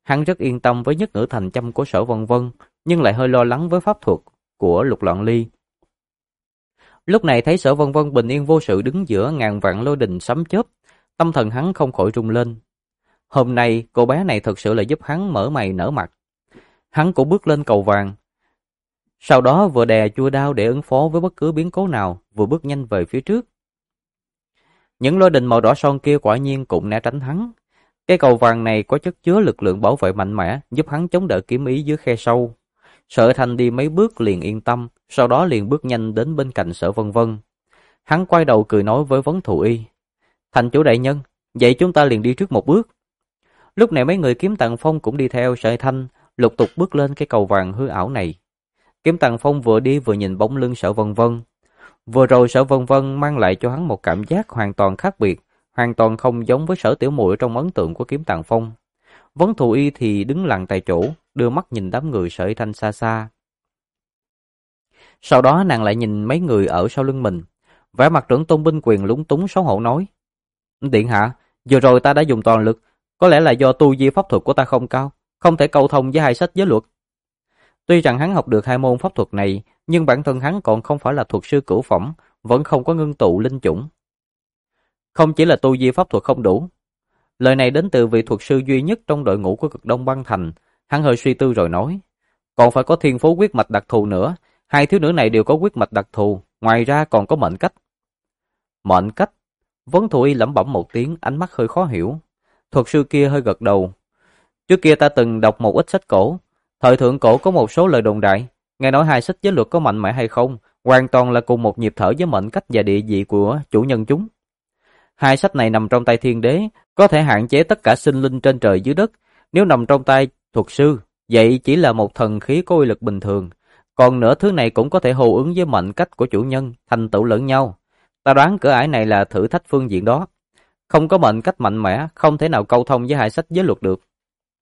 Hắn rất yên tâm với nhất ngữ thành châm của Sở Vân Vân, nhưng lại hơi lo lắng với pháp thuật của Lục Loạn Ly. Lúc này thấy Sở Vân Vân bình yên vô sự đứng giữa ngàn vạn lôi đình sấm chớp, tâm thần hắn không khỏi rung lên. Hôm nay cô bé này thật sự là giúp hắn mở mày nở mặt. Hắn cũng bước lên cầu vàng, sau đó vừa đè chua đao để ứng phó với bất cứ biến cố nào, vừa bước nhanh về phía trước. Những lôi đình màu đỏ son kia quả nhiên cũng né tránh hắn. Cái cầu vàng này có chất chứa lực lượng bảo vệ mạnh mẽ, giúp hắn chống đỡ kiếm ý dưới khe sâu. Sở Thanh đi mấy bước liền yên tâm, sau đó liền bước nhanh đến bên cạnh Sở Vân Vân. Hắn quay đầu cười nói với Vấn Thù Y: "Thành chủ đại nhân, vậy chúng ta liền đi trước một bước." Lúc này mấy người Kiếm Tàng Phong cũng đi theo Sở Thanh, lục tục bước lên cái cầu vàng hư ảo này. Kiếm Tàng Phong vừa đi vừa nhìn bóng lưng Sở Vân Vân. Vừa rồi Sở Vân Vân mang lại cho hắn một cảm giác hoàn toàn khác biệt, hoàn toàn không giống với Sở Tiểu Muội trong ấn tượng của Kiếm Tàng Phong. Vấn Thù Y thì đứng lặng tại chỗ, đưa mắt nhìn đám người Sở Thanh xa xa. Sau đó nàng lại nhìn mấy người ở sau lưng mình, vẻ mặt Trưởng Tôn Binh Quyền lúng túng xấu hổ nói: "Điện hạ, vừa rồi ta đã dùng toàn lực, có lẽ là do tu vi pháp thuật của ta không cao, không thể câu thông với hai sách giới luật." Tuy rằng hắn học được hai môn pháp thuật này, nhưng bản thân hắn còn không phải là thuật sư cửu phẩm, vẫn không có ngưng tụ linh chủng. Không chỉ là tu vi pháp thuật không đủ. Lời này đến từ vị thuật sư duy nhất trong đội ngũ của Cực Đông Băng Thành, hắn hơi suy tư rồi nói: "Còn phải có thiên phú quyết mạch đặc thù nữa, hai thiếu nữ này đều có quyết mạch đặc thù, ngoài ra còn có mệnh cách." Mệnh cách? Vấn Thù Y lẩm bẩm một tiếng, ánh mắt hơi khó hiểu. Thuật sư kia hơi gật đầu. Trước kia ta từng đọc một ít sách cổ, thời thượng cổ có một số lời đồn đại, nghe nói hai sách giới luật có mạnh mẽ hay không, hoàn toàn là cùng một nhịp thở với mệnh cách và địa vị của chủ nhân chúng. Hai sách này nằm trong tay thiên đế, có thể hạn chế tất cả sinh linh trên trời dưới đất. Nếu nằm trong tay thuật sư, vậy chỉ là một thần khí có uy lực bình thường. Còn nữa thứ này cũng có thể hô ứng với mệnh cách của chủ nhân, thành tựu lẫn nhau. Ta đoán cửa ải này là thử thách phương diện đó. Không có mệnh cách mạnh mẽ, không thể nào câu thông với hai sách giới luật được.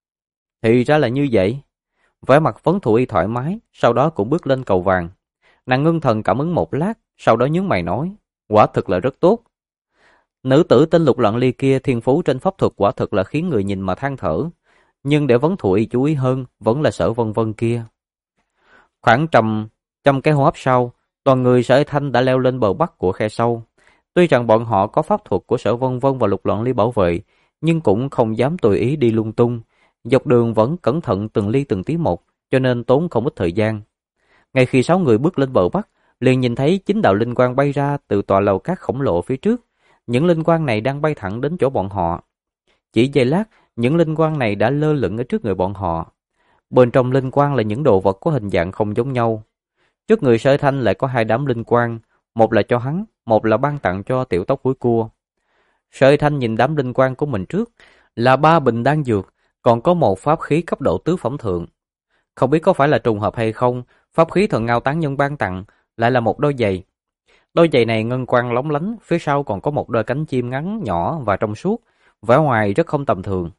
Thì ra là như vậy. Vẻ mặt Vấn Thù Y thoải mái, sau đó cũng bước lên cầu vàng. Nàng ngưng thần cảm ứng một lát, sau đó nhướng mày nói: "Quả thực là rất tốt." Nữ tử tên Lục Loạn Ly kia thiên phú trên pháp thuật quả thực là khiến người nhìn mà than thở. Nhưng để Vấn Thù Y chú ý hơn, vẫn là Sở Vân Vân kia. Khoảng trăm cái hô hấp sau, toàn người Sở Thanh đã leo lên bờ bắc của khe sâu. Tuy rằng bọn họ có pháp thuật của Sở Vân Vân và Lục Loạn Ly bảo vệ, nhưng cũng không dám tùy ý đi lung tung. Dọc đường vẫn cẩn thận từng ly từng tí một, cho nên tốn không ít thời gian. Ngay khi 6 người bước lên bờ bắc, liền nhìn thấy 9 đạo linh quang bay ra từ tòa lầu cát khổng lồ phía trước. Những linh quang này đang bay thẳng đến chỗ bọn họ. Chỉ giây lát, những linh quang này đã lơ lửng ở trước người bọn họ. Bên trong linh quang là những đồ vật có hình dạng không giống nhau. Trước người Sở Thanh lại có hai đám linh quang, một là cho hắn, một là ban tặng cho tiểu tóc húi cua. Sở Thanh nhìn đám linh quang của mình trước, là 3 bình đan dược, còn có một pháp khí cấp độ tứ phẩm thượng. Không biết có phải là trùng hợp hay không, pháp khí Thần Ngao Tán Nhân ban tặng lại là một đôi giày. Đôi giày này ngân quang lóng lánh, phía sau còn có một đôi cánh chim ngắn nhỏ và trong suốt, vẻ ngoài rất không tầm thường.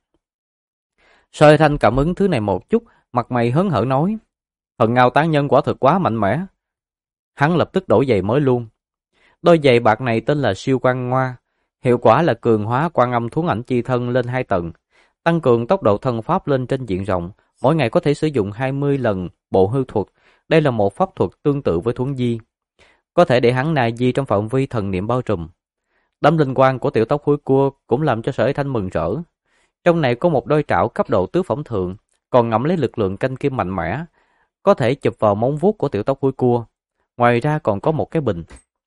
Sở Thanh cảm ứng thứ này một chút, mặt mày hớn hở nói: "Thần Ngao Tán Nhân quả thực quá mạnh mẽ." Hắn lập tức đổi giày mới luôn. Đôi giày bạc này tên là Siêu Quang Ngoa, hiệu quả là cường hóa Quan Âm Thuấn Ảnh Chi Thân lên 2 tầng, tăng cường tốc độ thân pháp lên trên diện rộng, mỗi ngày có thể sử dụng 20 lần bộ hư thuật. Đây là một pháp thuật tương tự với thuấn di, có thể để hắn nài di trong phạm vi thần niệm bao trùm. Đám linh quang của tiểu tóc húi cua cũng làm cho Sở Thanh mừng rỡ. Trong này có một đôi trảo cấp độ tứ phẩm thượng, còn ngậm lấy lực lượng canh kim mạnh mẽ, có thể chụp vào móng vuốt của tiểu tóc húi cua. Ngoài ra còn có một cái bình.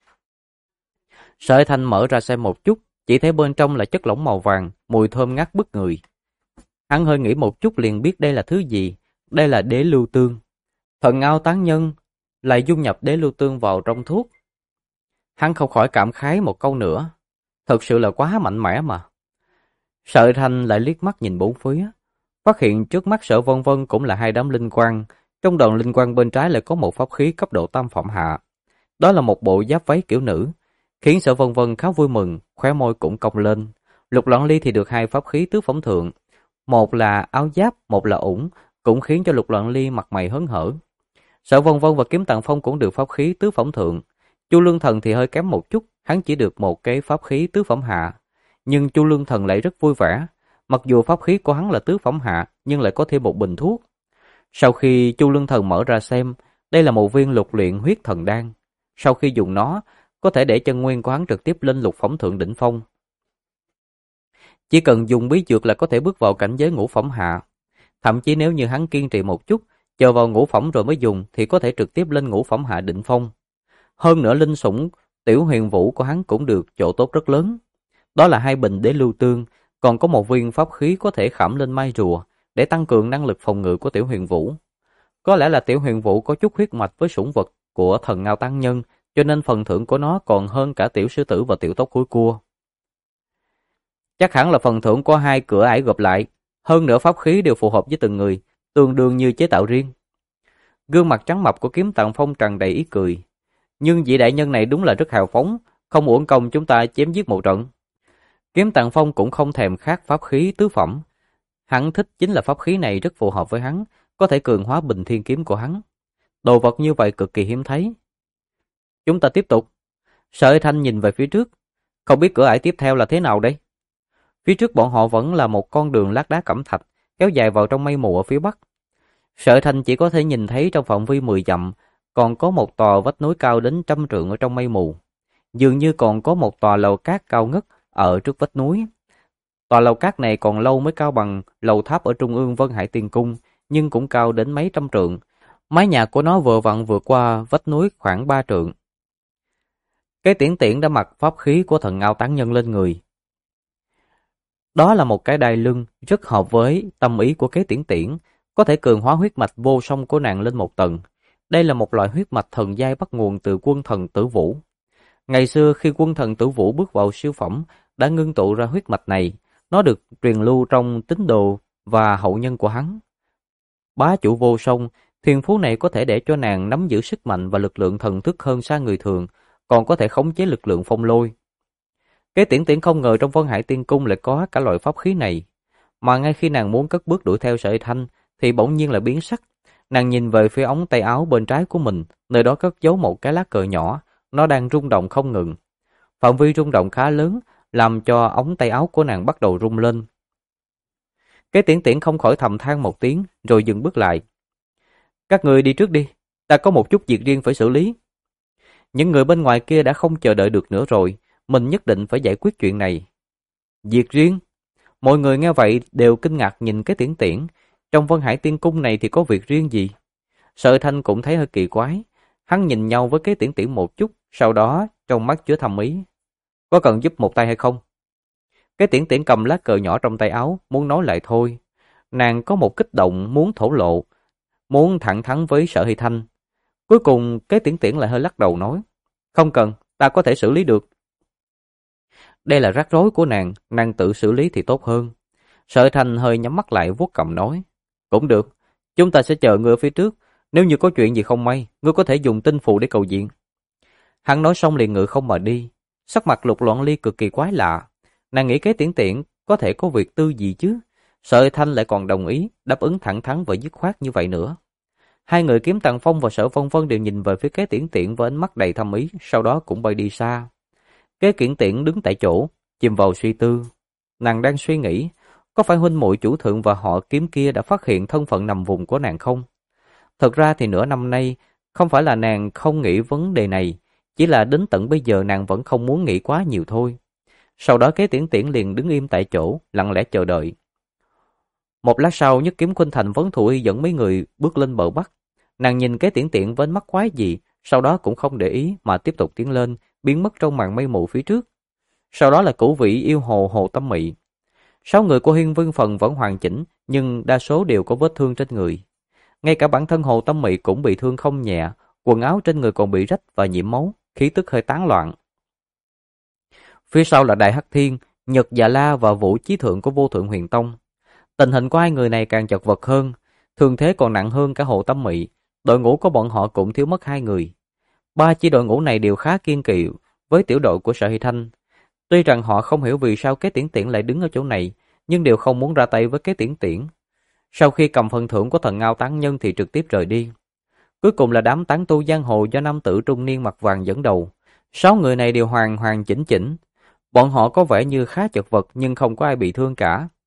Sở Thanh mở ra xem một chút, chỉ thấy bên trong là chất lỏng màu vàng, mùi thơm ngát bức người. Hắn hơi nghĩ một chút liền biết đây là thứ gì. Đây là đế lưu tương. Thần Ngao Tán Nhân lại dung nhập đế lưu tương vào trong thuốc. Hắn không khỏi cảm khái một câu nữa. Thật sự là quá mạnh mẽ mà. Sở Thanh lại liếc mắt nhìn bốn phía, phát hiện trước mắt Sở Vân Vân cũng là hai đám linh quang. Trong đoàn linh quang bên trái lại có một pháp khí cấp độ tam phẩm hạ. Đó là một bộ giáp váy kiểu nữ, khiến Sở Vân Vân khá vui mừng, khóe môi cũng cong lên. Lục Loạn Ly thì được hai pháp khí tứ phẩm thượng, một là áo giáp, một là ủng, cũng khiến cho Lục Loạn Ly mặt mày hớn hở. Sở Vân Vân và Kiếm Tàng Phong cũng được pháp khí tứ phẩm thượng. Chu Lương Thần thì hơi kém một chút, hắn chỉ được một cái pháp khí tứ phẩm hạ. Nhưng Chu Lương Thần lại rất vui vẻ, Mặc dù pháp khí của hắn là tứ phẩm hạ, nhưng lại có thêm một bình thuốc. Sau khi Chu Lương Thần mở ra xem, đây là một viên lục luyện huyết thần đan. Sau khi dùng nó, có thể để chân nguyên của hắn trực tiếp lên lục phẩm thượng đỉnh phong. Chỉ cần dùng bí dược là có thể bước vào cảnh giới ngũ phẩm hạ. Thậm chí nếu như hắn kiên trì một chút, chờ vào ngũ phẩm rồi mới dùng thì có thể trực tiếp lên ngũ phẩm hạ đỉnh phong. Hơn nữa linh sủng Tiểu Huyền Vũ của hắn cũng được chỗ tốt rất lớn. Đó là 2 bình đế lưu tương, còn có một viên pháp khí có thể khảm lên mai rùa để tăng cường năng lực phòng ngự của Tiểu Huyền Vũ. Có lẽ là Tiểu Huyền Vũ có chút huyết mạch với sủng vật của thần Ngao Tăng Nhân, cho nên phần thưởng của nó còn hơn cả Tiểu Sư Tử và Tiểu Tóc Cuối Cua. Chắc hẳn là phần thưởng của 2 cửa ải gộp lại, hơn nữa pháp khí đều phù hợp với từng người, tương đương như chế tạo riêng. Gương mặt trắng mập của Kiếm Tạng Phong tràn đầy ý cười. Nhưng vị đại nhân này đúng là rất hào phóng, không uổng công chúng ta chém giết một trận. Kiếm Tạng Phong cũng không thèm khát pháp khí tứ phẩm. Hắn thích chính là pháp khí này rất phù hợp với hắn, có thể cường hóa Bình Thiên Kiếm của hắn. Đồ vật như vậy cực kỳ hiếm thấy. Chúng ta tiếp tục. Sở Thanh nhìn về phía trước, không biết cửa ải tiếp theo là thế nào đây? Phía trước bọn họ vẫn là một con đường lát đá cẩm thạch, kéo dài vào trong mây mù ở phía bắc. Sở Thanh chỉ có thể nhìn thấy trong phạm vi 10 dặm, còn có một tòa vách núi cao đến 100 trượng ở trong mây mù. Dường như còn có một tòa lầu cát cao ngất ở trước vách núi. Tòa lầu cát này còn lâu mới cao bằng lầu tháp ở trung ương Vân Hải Tiên Cung, nhưng cũng cao đến mấy trăm trượng. Mái nhà của nó vừa vặn vượt qua vách núi khoảng 3 trượng. Cái tiễn tiễn đã mặc pháp khí của thần Ngao Tán Nhân lên người. Đó là một cái đai lưng rất hợp với tâm ý của cái tiễn tiễn, có thể cường hóa huyết mạch vô song của nàng lên một tầng. Đây là một loại huyết mạch thần giai bắt nguồn từ quân thần Tử Vũ. Ngày xưa khi quân thần Tử Vũ bước vào siêu phẩm, đã ngưng tụ ra huyết mạch này, nó được truyền lưu trong tín đồ và hậu nhân của hắn. Bá chủ vô song, thiên phú này có thể để cho nàng nắm giữ sức mạnh và lực lượng thần thức hơn xa người thường, còn có thể khống chế lực lượng phong lôi. Cái tiễn tiễn không ngờ trong Vân Hải Tiên Cung lại có cả loại pháp khí này, mà ngay khi nàng muốn cất bước đuổi theo Sở Thanh thì bỗng nhiên lại biến sắc. Nàng nhìn về phía ống tay áo bên trái của mình, nơi đó cất giấu một cái lá cờ nhỏ, nó đang rung động không ngừng. Phạm vi rung động khá lớn, làm cho ống tay áo của nàng bắt đầu rung lên. Cái tiễn tiễn không khỏi thầm than một tiếng, rồi dừng bước lại. Các người đi trước đi, ta có một chút việc riêng phải xử lý. Những người bên ngoài kia đã không chờ đợi được nữa rồi, mình nhất định phải giải quyết chuyện này. Việc riêng? Mọi người nghe vậy đều kinh ngạc nhìn cái tiễn tiễn. Trong Vân Hải Tiên Cung này thì có việc riêng gì? Sở Thanh cũng thấy hơi kỳ quái. Hắn nhìn nhau với cái tiễn tiễn một chút, sau đó trong mắt chứa thầm ý. Có cần giúp một tay hay không? Cái tiễn tiễn cầm lá cờ nhỏ trong tay áo, muốn nói lại thôi. Nàng có một kích động muốn thổ lộ, muốn thẳng thắn với Sở Hy Thanh. Cuối cùng cái tiễn tiễn lại hơi lắc đầu nói. Không cần, ta có thể xử lý được. Đây là rắc rối của nàng tự xử lý thì tốt hơn. Sở Thanh hơi nhắm mắt lại vuốt cằm nói. Cũng được, chúng ta sẽ chờ ngươi ở phía trước. Nếu như có chuyện gì không may, ngươi có thể dùng tinh phù để cầu viện. Hắn nói xong liền ngự không mà đi. Sắc mặt Lục Loan Ly cực kỳ quái lạ. Nàng nghĩ cái tiễn tiễn có thể có việc tư gì chứ. Sở Thanh lại còn đồng ý, đáp ứng thẳng thắn và dứt khoát như vậy nữa. Hai người Kiếm Tạng Phong và Sở Vân Vân đều nhìn về phía cái tiễn tiễn với ánh mắt đầy thâm ý, sau đó cũng bay đi xa. Cái tiễn tiễn đứng tại chỗ, chìm vào suy tư. Nàng đang suy nghĩ, có phải huynh muội chủ thượng và họ Kiếm kia đã phát hiện thân phận nằm vùng của nàng không? Thật ra thì nửa năm nay, không phải là nàng không nghĩ vấn đề này, chỉ là đến tận bây giờ nàng vẫn không muốn nghĩ quá nhiều thôi. Sau đó cái tiễn tiễn liền đứng im tại chỗ, lặng lẽ chờ đợi. Một lát sau, Nhất Kiếm Khuynh Thành Vấn Thụ Y dẫn mấy người bước lên bờ bắc. Nàng nhìn cái tiễn tiễn với ánh mắt quái dị, sau đó cũng không để ý mà tiếp tục tiến lên, biến mất trong màn mây mù phía trước. Sau đó là Cửu Vĩ yêu hồ Hồ Tâm Mị. 6 người của Hiên Vương Phần vẫn hoàn chỉnh, nhưng đa số đều có vết thương trên người. Ngay cả bản thân Hồ Tâm Mị cũng bị thương không nhẹ, quần áo trên người còn bị rách và nhiễm máu, khí tức hơi tán loạn. Phía sau là Đại Hắc Thiên, Nhật Dạ La và Vũ Chí Thượng của Vô Thượng Huyền Tông. Tình hình của hai người này càng chật vật hơn, thương thế còn nặng hơn cả Hồ Tâm Mị. Đội ngũ của bọn họ cũng thiếu mất 2 người. 3 chi đội ngũ này đều khá kiên kỵ với tiểu đội của Sở Hy Thanh. Tuy rằng họ không hiểu vì sao cái tiễn tiễn lại đứng ở chỗ này, nhưng đều không muốn ra tay với cái tiễn tiễn. Sau khi cầm phần thưởng của thần Ngao Tán Nhân thì trực tiếp rời đi. Cuối cùng là đám tán tu giang hồ do nam tử trung niên mặt vàng dẫn đầu. 6 người này đều hoàn hoàn chỉnh chỉnh. Bọn họ có vẻ như khá chật vật nhưng không có ai bị thương cả.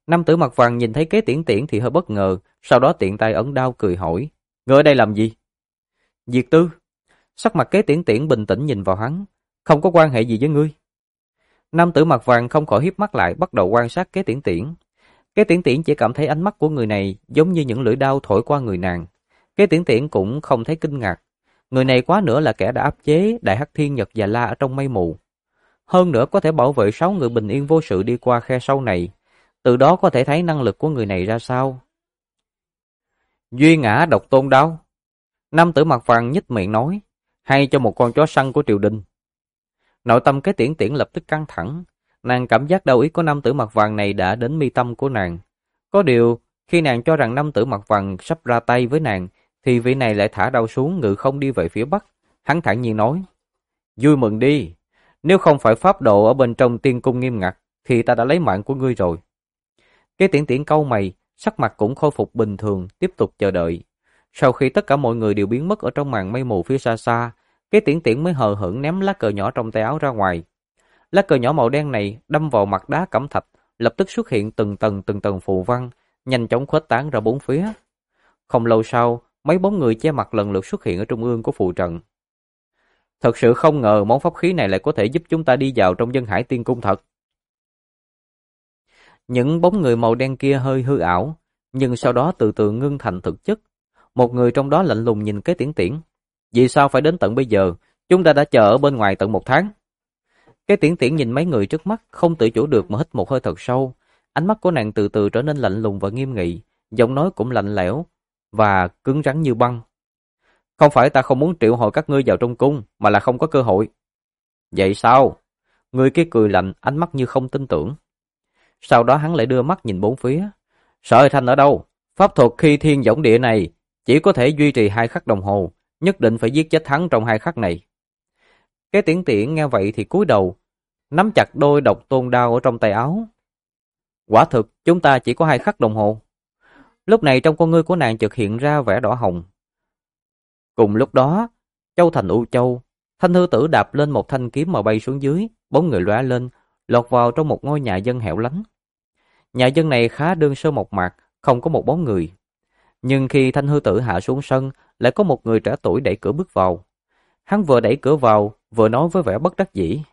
Nam tử mặc vàng nhìn thấy Kế Tiễn Tiễn thì hơi bất ngờ, sau đó tiện tay ấn đao cười hỏi, ngươi ở đây làm gì? Diệt Tư. Sắc mặt Kế Tiễn Tiễn bình tĩnh nhìn vào hắn, không có quan hệ gì với ngươi. Nam tử mặc vàng không khỏi híp mắt lại, bắt đầu quan sát Kế Tiễn Tiễn. Kế Tiễn Tiễn chỉ cảm thấy ánh mắt của người này giống như những lưỡi đao thổi qua người nàng. Kế Tiễn Tiễn cũng không thấy kinh ngạc. Người này quá nữa là kẻ đã áp chế Đại Hắc Thiên Nhật Già La ở trong mây mù. Hơn nữa có thể bảo vệ 6 người bình yên vô sự đi qua khe sâu này. Từ đó có thể thấy năng lực của người này ra sao. Duy ngã độc tôn đao. Nam tử mặc vàng nhếch miệng nói, hay cho một con chó săn của triều đình. Nội tâm Kế Tiễn Tiễn lập tức căng thẳng. Nàng cảm giác đau ý của nam tử mặc vàng này đã đến mi tâm của nàng. Có điều, khi nàng cho rằng nam tử mặc vàng sắp ra tay với nàng, thì vị này lại thả đao xuống ngự không đi về phía bắc. Hắn thản nhiên nói, vui mừng đi, nếu không phải pháp độ ở bên trong tiên cung nghiêm ngặt, thì ta đã lấy mạng của ngươi rồi. Kế Tiễn Tiễn cau mày, sắc mặt cũng khôi phục bình thường, tiếp tục chờ đợi. Sau khi tất cả mọi người đều biến mất ở trong màn mây mù phía xa xa, Kế Tiễn Tiễn mới hờ hững ném lá cờ nhỏ trong tay áo ra ngoài. Lá cờ nhỏ màu đen này đâm vào mặt đá cẩm thạch, lập tức xuất hiện từng tầng phù văn, nhanh chóng khuếch tán ra bốn phía. Không lâu sau, mấy bóng người che mặt lần lượt xuất hiện ở trung ương của phù trận. Thật sự không ngờ món pháp khí này lại có thể giúp chúng ta đi vào trong Dân Hải Tiên Cung thật. Những bóng người màu đen kia hơi hư ảo, nhưng sau đó từ từ ngưng thành thực chất. Một người trong đó lạnh lùng nhìn Kế Tiễn Tiễn. Vì sao phải đến tận bây giờ? Chúng ta đã chờ ở bên ngoài tận 1 tháng. Kế Tiễn Tiễn nhìn mấy người trước mắt, không tự chủ được mà hít một hơi thật sâu. Ánh mắt của nàng từ từ trở nên lạnh lùng và nghiêm nghị, giọng nói cũng lạnh lẽo và cứng rắn như băng. Không phải ta không muốn triệu hồi các ngươi vào trong cung, mà là không có cơ hội. Vậy sao? Người kia cười lạnh, ánh mắt như không tin tưởng. Sau đó hắn lại đưa mắt nhìn bốn phía. Sở Hải Thanh ở đâu? Pháp thuật khi thiên võng địa này chỉ có thể duy trì 2 khắc đồng hồ, nhất định phải giết chết hắn trong 2 khắc này. Kế Tiễn Tiễn nghe vậy thì cúi đầu, nắm chặt đôi độc tôn đao ở trong tay áo. Quả thực, chúng ta chỉ có 2 khắc đồng hồ. Lúc này trong con ngươi của nàng chợt hiện ra vẻ đỏ hồng. Cùng lúc đó, Châu Thành U Châu, Thanh Hư Tử đạp lên một thanh kiếm mà bay xuống dưới, bóng người lóe lên, lọt vào trong một ngôi nhà dân hẻo lánh. Nhà dân này khá đơn sơ mộc mạc, không có một bóng người. Nhưng khi Thanh Hư Tử hạ xuống sân, lại có một người trẻ tuổi đẩy cửa bước vào. Hắn vừa đẩy cửa vào, vừa nói với vẻ bất đắc dĩ.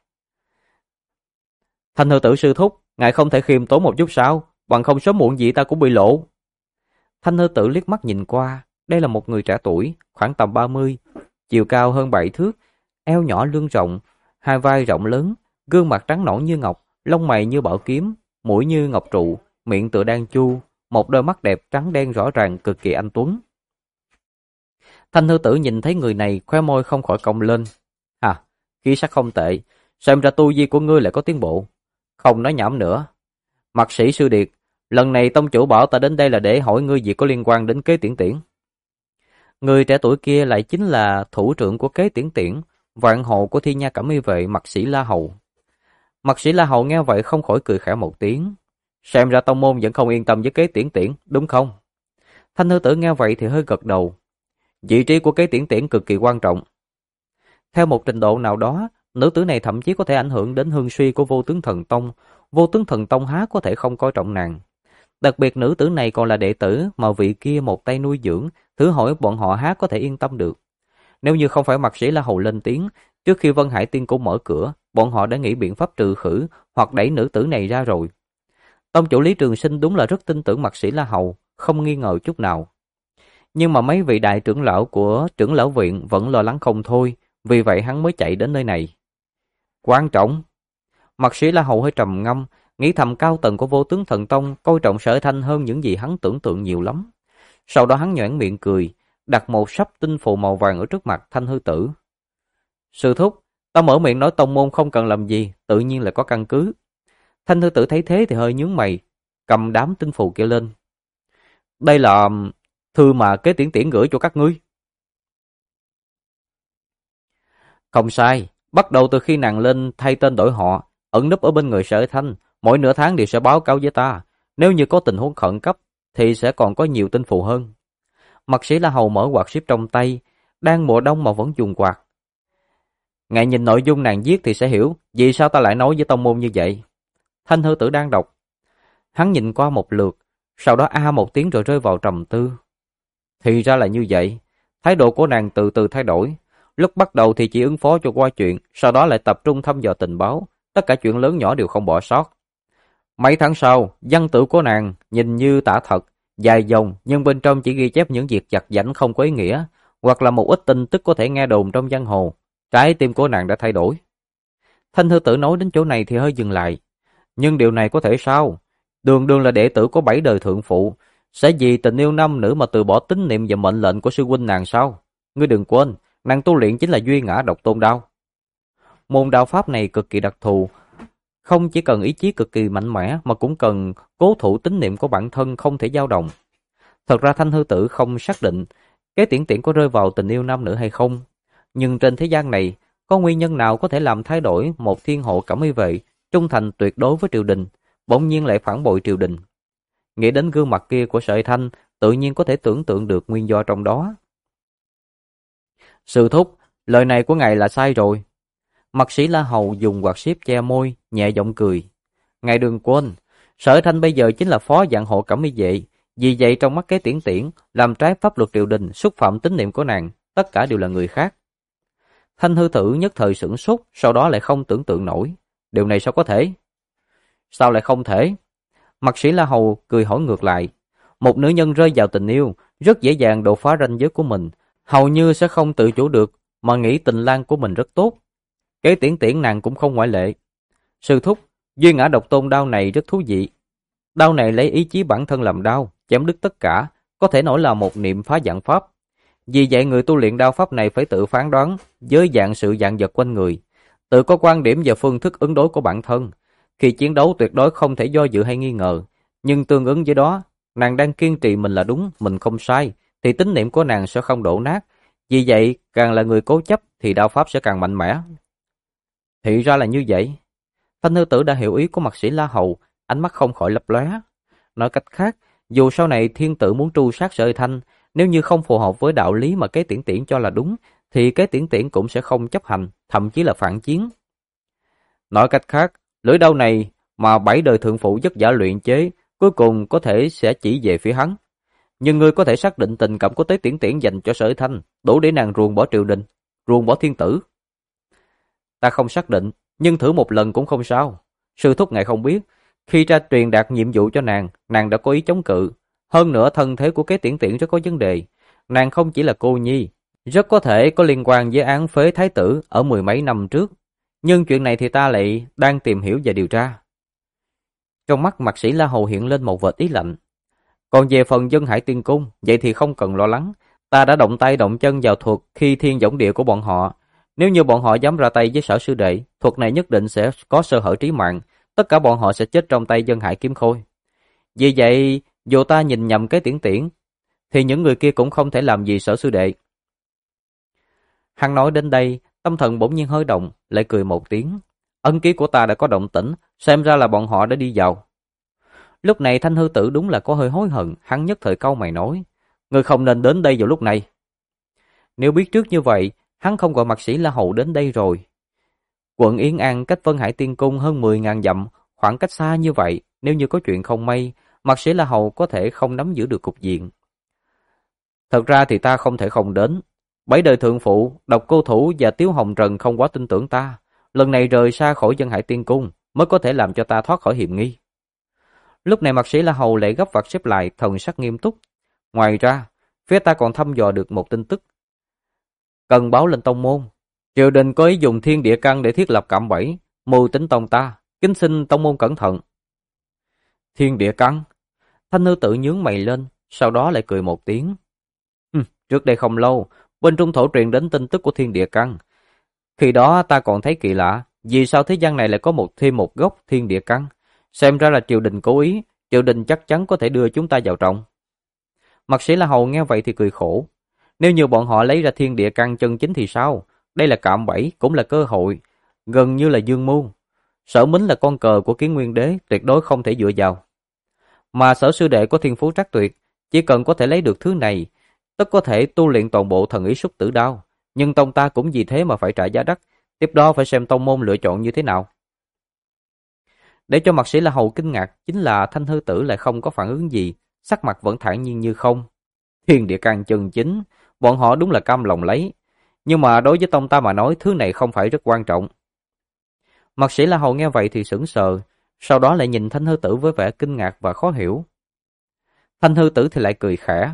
Thanh Hư Tử sư thúc, ngài không thể khiêm tốn một chút sao, bằng không sớm muộn gì ta cũng bị lộ. Thanh Hư Tử liếc mắt nhìn qua, đây là một người trẻ tuổi, khoảng tầm 30, chiều cao hơn 7 thước, eo nhỏ lưng rộng, hai vai rộng lớn, gương mặt trắng nõn như ngọc, lông mày như bảo kiếm, mũi như ngọc trụ, miệng tựa đan chu, một đôi mắt đẹp trắng đen rõ ràng cực kỳ anh tuấn. Thanh Hư Tử nhìn thấy người này, khóe môi không khỏi cong lên. À, khí sắc không tệ, xem ra tu vi của ngươi lại có tiến bộ. Không nói nhảm nữa. Mạc Sĩ Sư Điệt, lần này tông chủ bảo ta đến đây là để hỏi ngươi việc có liên quan đến Kế Tiễn Tiễn. Người trẻ tuổi kia lại chính là thủ trưởng của Kế Tiễn Tiễn, vạn hộ của Thiên Nha Cẩm Y vệ Mạc Sĩ La Hầu. Mạc Sĩ La Hầu nghe vậy không khỏi cười khẽ một tiếng. Xem ra tông môn vẫn không yên tâm với Kế Tiễn Tiễn, đúng không? Thanh Hư Tử nghe vậy thì hơi gật đầu. Vị trí của Kế Tiễn Tiễn cực kỳ quan trọng. Theo một trình độ nào đó, nữ tử này thậm chí có thể ảnh hưởng đến hương suy của Vô Tướng Thần Tông. Vô Tướng Thần Tông há có thể không coi trọng nàng. Đặc biệt nữ tử này còn là đệ tử mà vị kia một tay nuôi dưỡng, thử hỏi bọn họ há có thể yên tâm được. Nếu như không phải Mạc Sĩ La Hầu lên tiếng, trước khi Vân Hải Tiên Cung mở cửa, bọn họ đã nghĩ biện pháp trừ khử hoặc đẩy nữ tử này ra rồi. Tông chủ Lý Trường Sinh đúng là rất tin tưởng Mạc Sĩ La Hầu, không nghi ngờ chút nào. Nhưng mà mấy vị đại trưởng lão của trưởng lão viện vẫn lo lắng không thôi, vì vậy hắn mới chạy đến nơi này. Quan trọng. Mạc Sĩ La Hầu hơi trầm ngâm, nghĩ thầm cao tầng của Vô Tướng Thần Tông coi trọng Sở Thanh hơn những gì hắn tưởng tượng nhiều lắm. Sau đó hắn nhoẻn miệng cười, đặt một sấp tinh phù màu vàng ở trước mặt Thanh Hư Tử. Sư thúc, ta mở miệng nói tông môn không cần làm gì, tự nhiên là có căn cứ. Thanh Hư Tử thấy thế thì hơi nhướng mày, cầm đám tinh phù kia lên. Đây là thư mà Kế Tiễn Tiễn gửi cho các ngươi. Không sai, bắt đầu từ khi nàng lên thay tên đổi họ, ẩn núp ở bên người Sở Thanh, mỗi nửa tháng đều sẽ báo cáo với ta. Nếu như có tình huống khẩn cấp, thì sẽ còn có nhiều tinh phù hơn. Mạc Sĩ La Hầu mở quạt xếp trong tay, đang mùa đông mà vẫn dùng quạt. Ngài nhìn nội dung nàng viết thì sẽ hiểu vì sao ta lại nói với tông môn như vậy. Thanh Hư Tử đang đọc. Hắn nhìn qua một lượt, sau đó a một tiếng rồi rơi vào trầm tư. Thì ra là như vậy, thái độ của nàng từ từ thay đổi. Lúc bắt đầu thì chỉ ứng phó cho qua chuyện, sau đó lại tập trung thăm dò tình báo, tất cả chuyện lớn nhỏ đều không bỏ sót. Mấy tháng sau, văn tử của nàng nhìn như tả thật, dài dòng nhưng bên trong chỉ ghi chép những việc vặt vãnh không có ý nghĩa, hoặc là một ít tin tức có thể nghe đồn trong giang hồ. Trái tim của nàng đã thay đổi. Thanh Thư Tử nói đến chỗ này thì hơi dừng lại. Nhưng điều này có thể sao? Đường Đường là đệ tử của 7 đời thượng phụ, sẽ vì tình yêu nam nữ mà từ bỏ tín niệm và mệnh lệnh của sư huynh nàng sao? Ngươi đừng quên, nàng tu luyện chính là duy ngã độc tôn đao. Môn đạo pháp này cực kỳ đặc thù, không chỉ cần ý chí cực kỳ mạnh mẽ mà cũng cần cố thủ tín niệm của bản thân không thể dao động. Thật ra Thanh Hư Tử không xác định cái Tiễn Tiễn có rơi vào tình yêu nam nữ hay không, nhưng trên thế gian này có nguyên nhân nào có thể làm thay đổi một thiên hộ cẩm y vệ trung thành tuyệt đối với triều đình, bỗng nhiên lại phản bội triều đình. Nghĩ đến gương mặt kia của Sợi Thanh, tự nhiên có thể tưởng tượng được nguyên do trong đó. Sư thúc, lời này của ngài là sai rồi. Mạc Sĩ La Hầu dùng quạt xíp che môi, nhẹ giọng cười. Ngài đừng quên, Sở Thanh bây giờ chính là phó dạng hộ cẩm y vệ, vì vậy trong mắt cái Tiễn Tiễn, làm trái pháp luật triều đình, xúc phạm tín niệm của nàng, tất cả đều là người khác. Thanh Hư Tử nhất thời sửng sốt, sau đó lại không tưởng tượng nổi. Điều này sao có thể? Sao lại không thể? Mạc Sĩ La Hầu cười hỏi ngược lại. Một nữ nhân rơi vào tình yêu, rất dễ dàng đột phá ranh giới của mình, hầu như sẽ không tự chủ được, mà nghĩ tình lang của mình rất tốt. Kế Tiễn Tiễn nàng cũng không ngoại lệ. Sư thúc, duy ngã độc tôn đao này rất thú vị. Đao này lấy ý chí bản thân làm đao, chém đứt tất cả, có thể nói là một niệm phá vạn pháp. Vì vậy người tu luyện đao pháp này phải tự phán đoán với dạng sự dạng vật quanh người, tự có quan điểm và phương thức ứng đối của bản thân. Khi chiến đấu tuyệt đối không thể do dự hay nghi ngờ, nhưng tương ứng với đó, nàng đang kiên trì mình là đúng, mình không sai, thì tín niệm của nàng sẽ không đổ nát. Vì vậy, càng là người cố chấp thì đao pháp sẽ càng mạnh mẽ. Thì ra là như vậy. Thanh Hư Tử đã hiểu ý của Mạc Sĩ La Hầu, ánh mắt không khỏi lấp lóe. Nói cách khác, dù sau này thiên tử muốn tru sát Sợi Thanh, nếu như không phù hợp với đạo lý mà Kế Tiễn Tiễn cho là đúng, thì Kế Tiễn Tiễn cũng sẽ không chấp hành, thậm chí là phản chiến. Nói cách khác, lưỡi đao này mà 7 đời thượng phụ vất vả luyện chế, cuối cùng có thể sẽ chỉ về phía hắn. Nhưng ngươi có thể xác định tình cảm của Tế Tiễn Tiễn dành cho Sợi Thanh, đủ để nàng ruồng bỏ triều đình, ruồng bỏ thiên tử. Ta không xác định, nhưng thử một lần cũng không sao. Sư thúc ngài không biết, khi ra truyền đạt nhiệm vụ cho nàng, nàng đã có ý chống cự. Hơn nữa thân thế của Kế Tiễn Tiễn rất có vấn đề. Nàng không chỉ là cô nhi, rất có thể có liên quan với án phế thái tử ở 10 mấy năm trước. Nhưng chuyện này thì ta lại đang tìm hiểu và điều tra. Trong mắt Mạc Sĩ La Hầu hiện lên một vệt ý lạnh. Còn về phần Dân Hải Tiên Cung, vậy thì không cần lo lắng. Ta đã động tay động chân vào thuật khi thiên võng địa của bọn họ. Nếu như bọn họ dám ra tay với Sở sư đệ, thuật này nhất định sẽ có sơ hở trí mạng. Tất cả bọn họ sẽ chết trong tay Dân Hải Kiếm Khôi. Vì vậy, dù ta nhìn nhầm Kế Tiễn Tiễn, thì những người kia cũng không thể làm gì Sở sư đệ. Hắn nói đến đây, tâm thần bỗng nhiên hơi động, lại cười một tiếng. Ân ký của ta đã có động tĩnh, xem ra là bọn họ đã đi vào. Lúc này Thanh Hư Tử đúng là có hơi hối hận, hắn nhất thời cau mày nói. Ngươi không nên đến đây vào lúc này. Nếu biết trước như vậy, hắn không gọi Mạc Sĩ La Hầu đến đây rồi. Quận Yến An cách Vân Hải Tiên Cung hơn 10.000 dặm, khoảng cách xa như vậy, nếu như có chuyện không may, Mạc Sĩ La Hầu có thể không nắm giữ được cục diện. Thật ra thì ta không thể không đến. 7 đời thượng phụ, Độc Cô Thủ và Tiếu Hồng Trần không quá tin tưởng ta. Lần này rời xa khỏi Vân Hải Tiên Cung mới có thể làm cho ta thoát khỏi hiểm nghi. Lúc này Mạc Sĩ La Hầu lại gấp vặt xếp lại, thần sắc nghiêm túc. Ngoài ra, phía ta còn thăm dò được một tin tức. Cần báo lên tông môn. Triều đình có ý dùng thiên địa căn để thiết lập cạm bẫy, mưu tính tông ta, kính xin tông môn cẩn thận. Thiên địa căn? Thanh Hư Tự nhướng mày lên, sau đó lại cười một tiếng. Trước đây không lâu, bên Trung Thổ truyền đến tin tức của thiên địa căn. Khi đó ta còn thấy kỳ lạ, vì sao thế gian này lại có thêm một gốc thiên địa căn? Xem ra là triều đình cố ý, triều đình chắc chắn có thể đưa chúng ta vào trọng. Mạc Sĩ La Hầu nghe vậy thì cười khổ. Nếu như bọn họ lấy ra thiên địa căn chân chính thì sao? Đây là cạm bẫy, cũng là cơ hội, gần như là dương mưu. Sở Mính là con cờ của Kiến Nguyên Đế, tuyệt đối không thể dựa vào. Mà Sở sư đệ có thiên phú trắc tuyệt, chỉ cần có thể lấy được thứ này, tất có thể tu luyện toàn bộ thần ý xúc tử đao. Nhưng tông ta cũng vì thế mà phải trả giá đắt, tiếp đó phải xem tông môn lựa chọn như thế nào. Để cho Mạc Sĩ La Hầu kinh ngạc chính là Thanh Hư Tử lại không có phản ứng gì, sắc mặt vẫn thản nhiên như không. Thiên địa can chân chính, bọn họ đúng là cam lòng lấy. Nhưng mà đối với tông ta mà nói, thứ này không phải rất quan trọng. Mạc Sĩ La Hầu nghe vậy thì sững sờ, sau đó lại nhìn Thanh Hư Tử với vẻ kinh ngạc và khó hiểu. Thanh Hư Tử thì lại cười khẽ.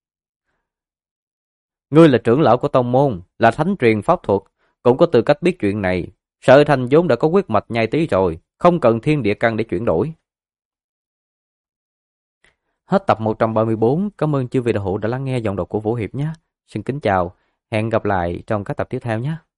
Ngươi là trưởng lão của tông môn, là thánh truyền pháp thuật, cũng có tư cách biết chuyện này. Sở Thanh vốn đã có huyết mạch nhai tí rồi, không cần thiên địa căn để chuyển đổi. Hết tập 134, cảm ơn chư vị đạo hữu đã lắng nghe giọng đọc của Vũ Hiệp nhé. Xin kính chào, hẹn gặp lại trong các tập tiếp theo nhé.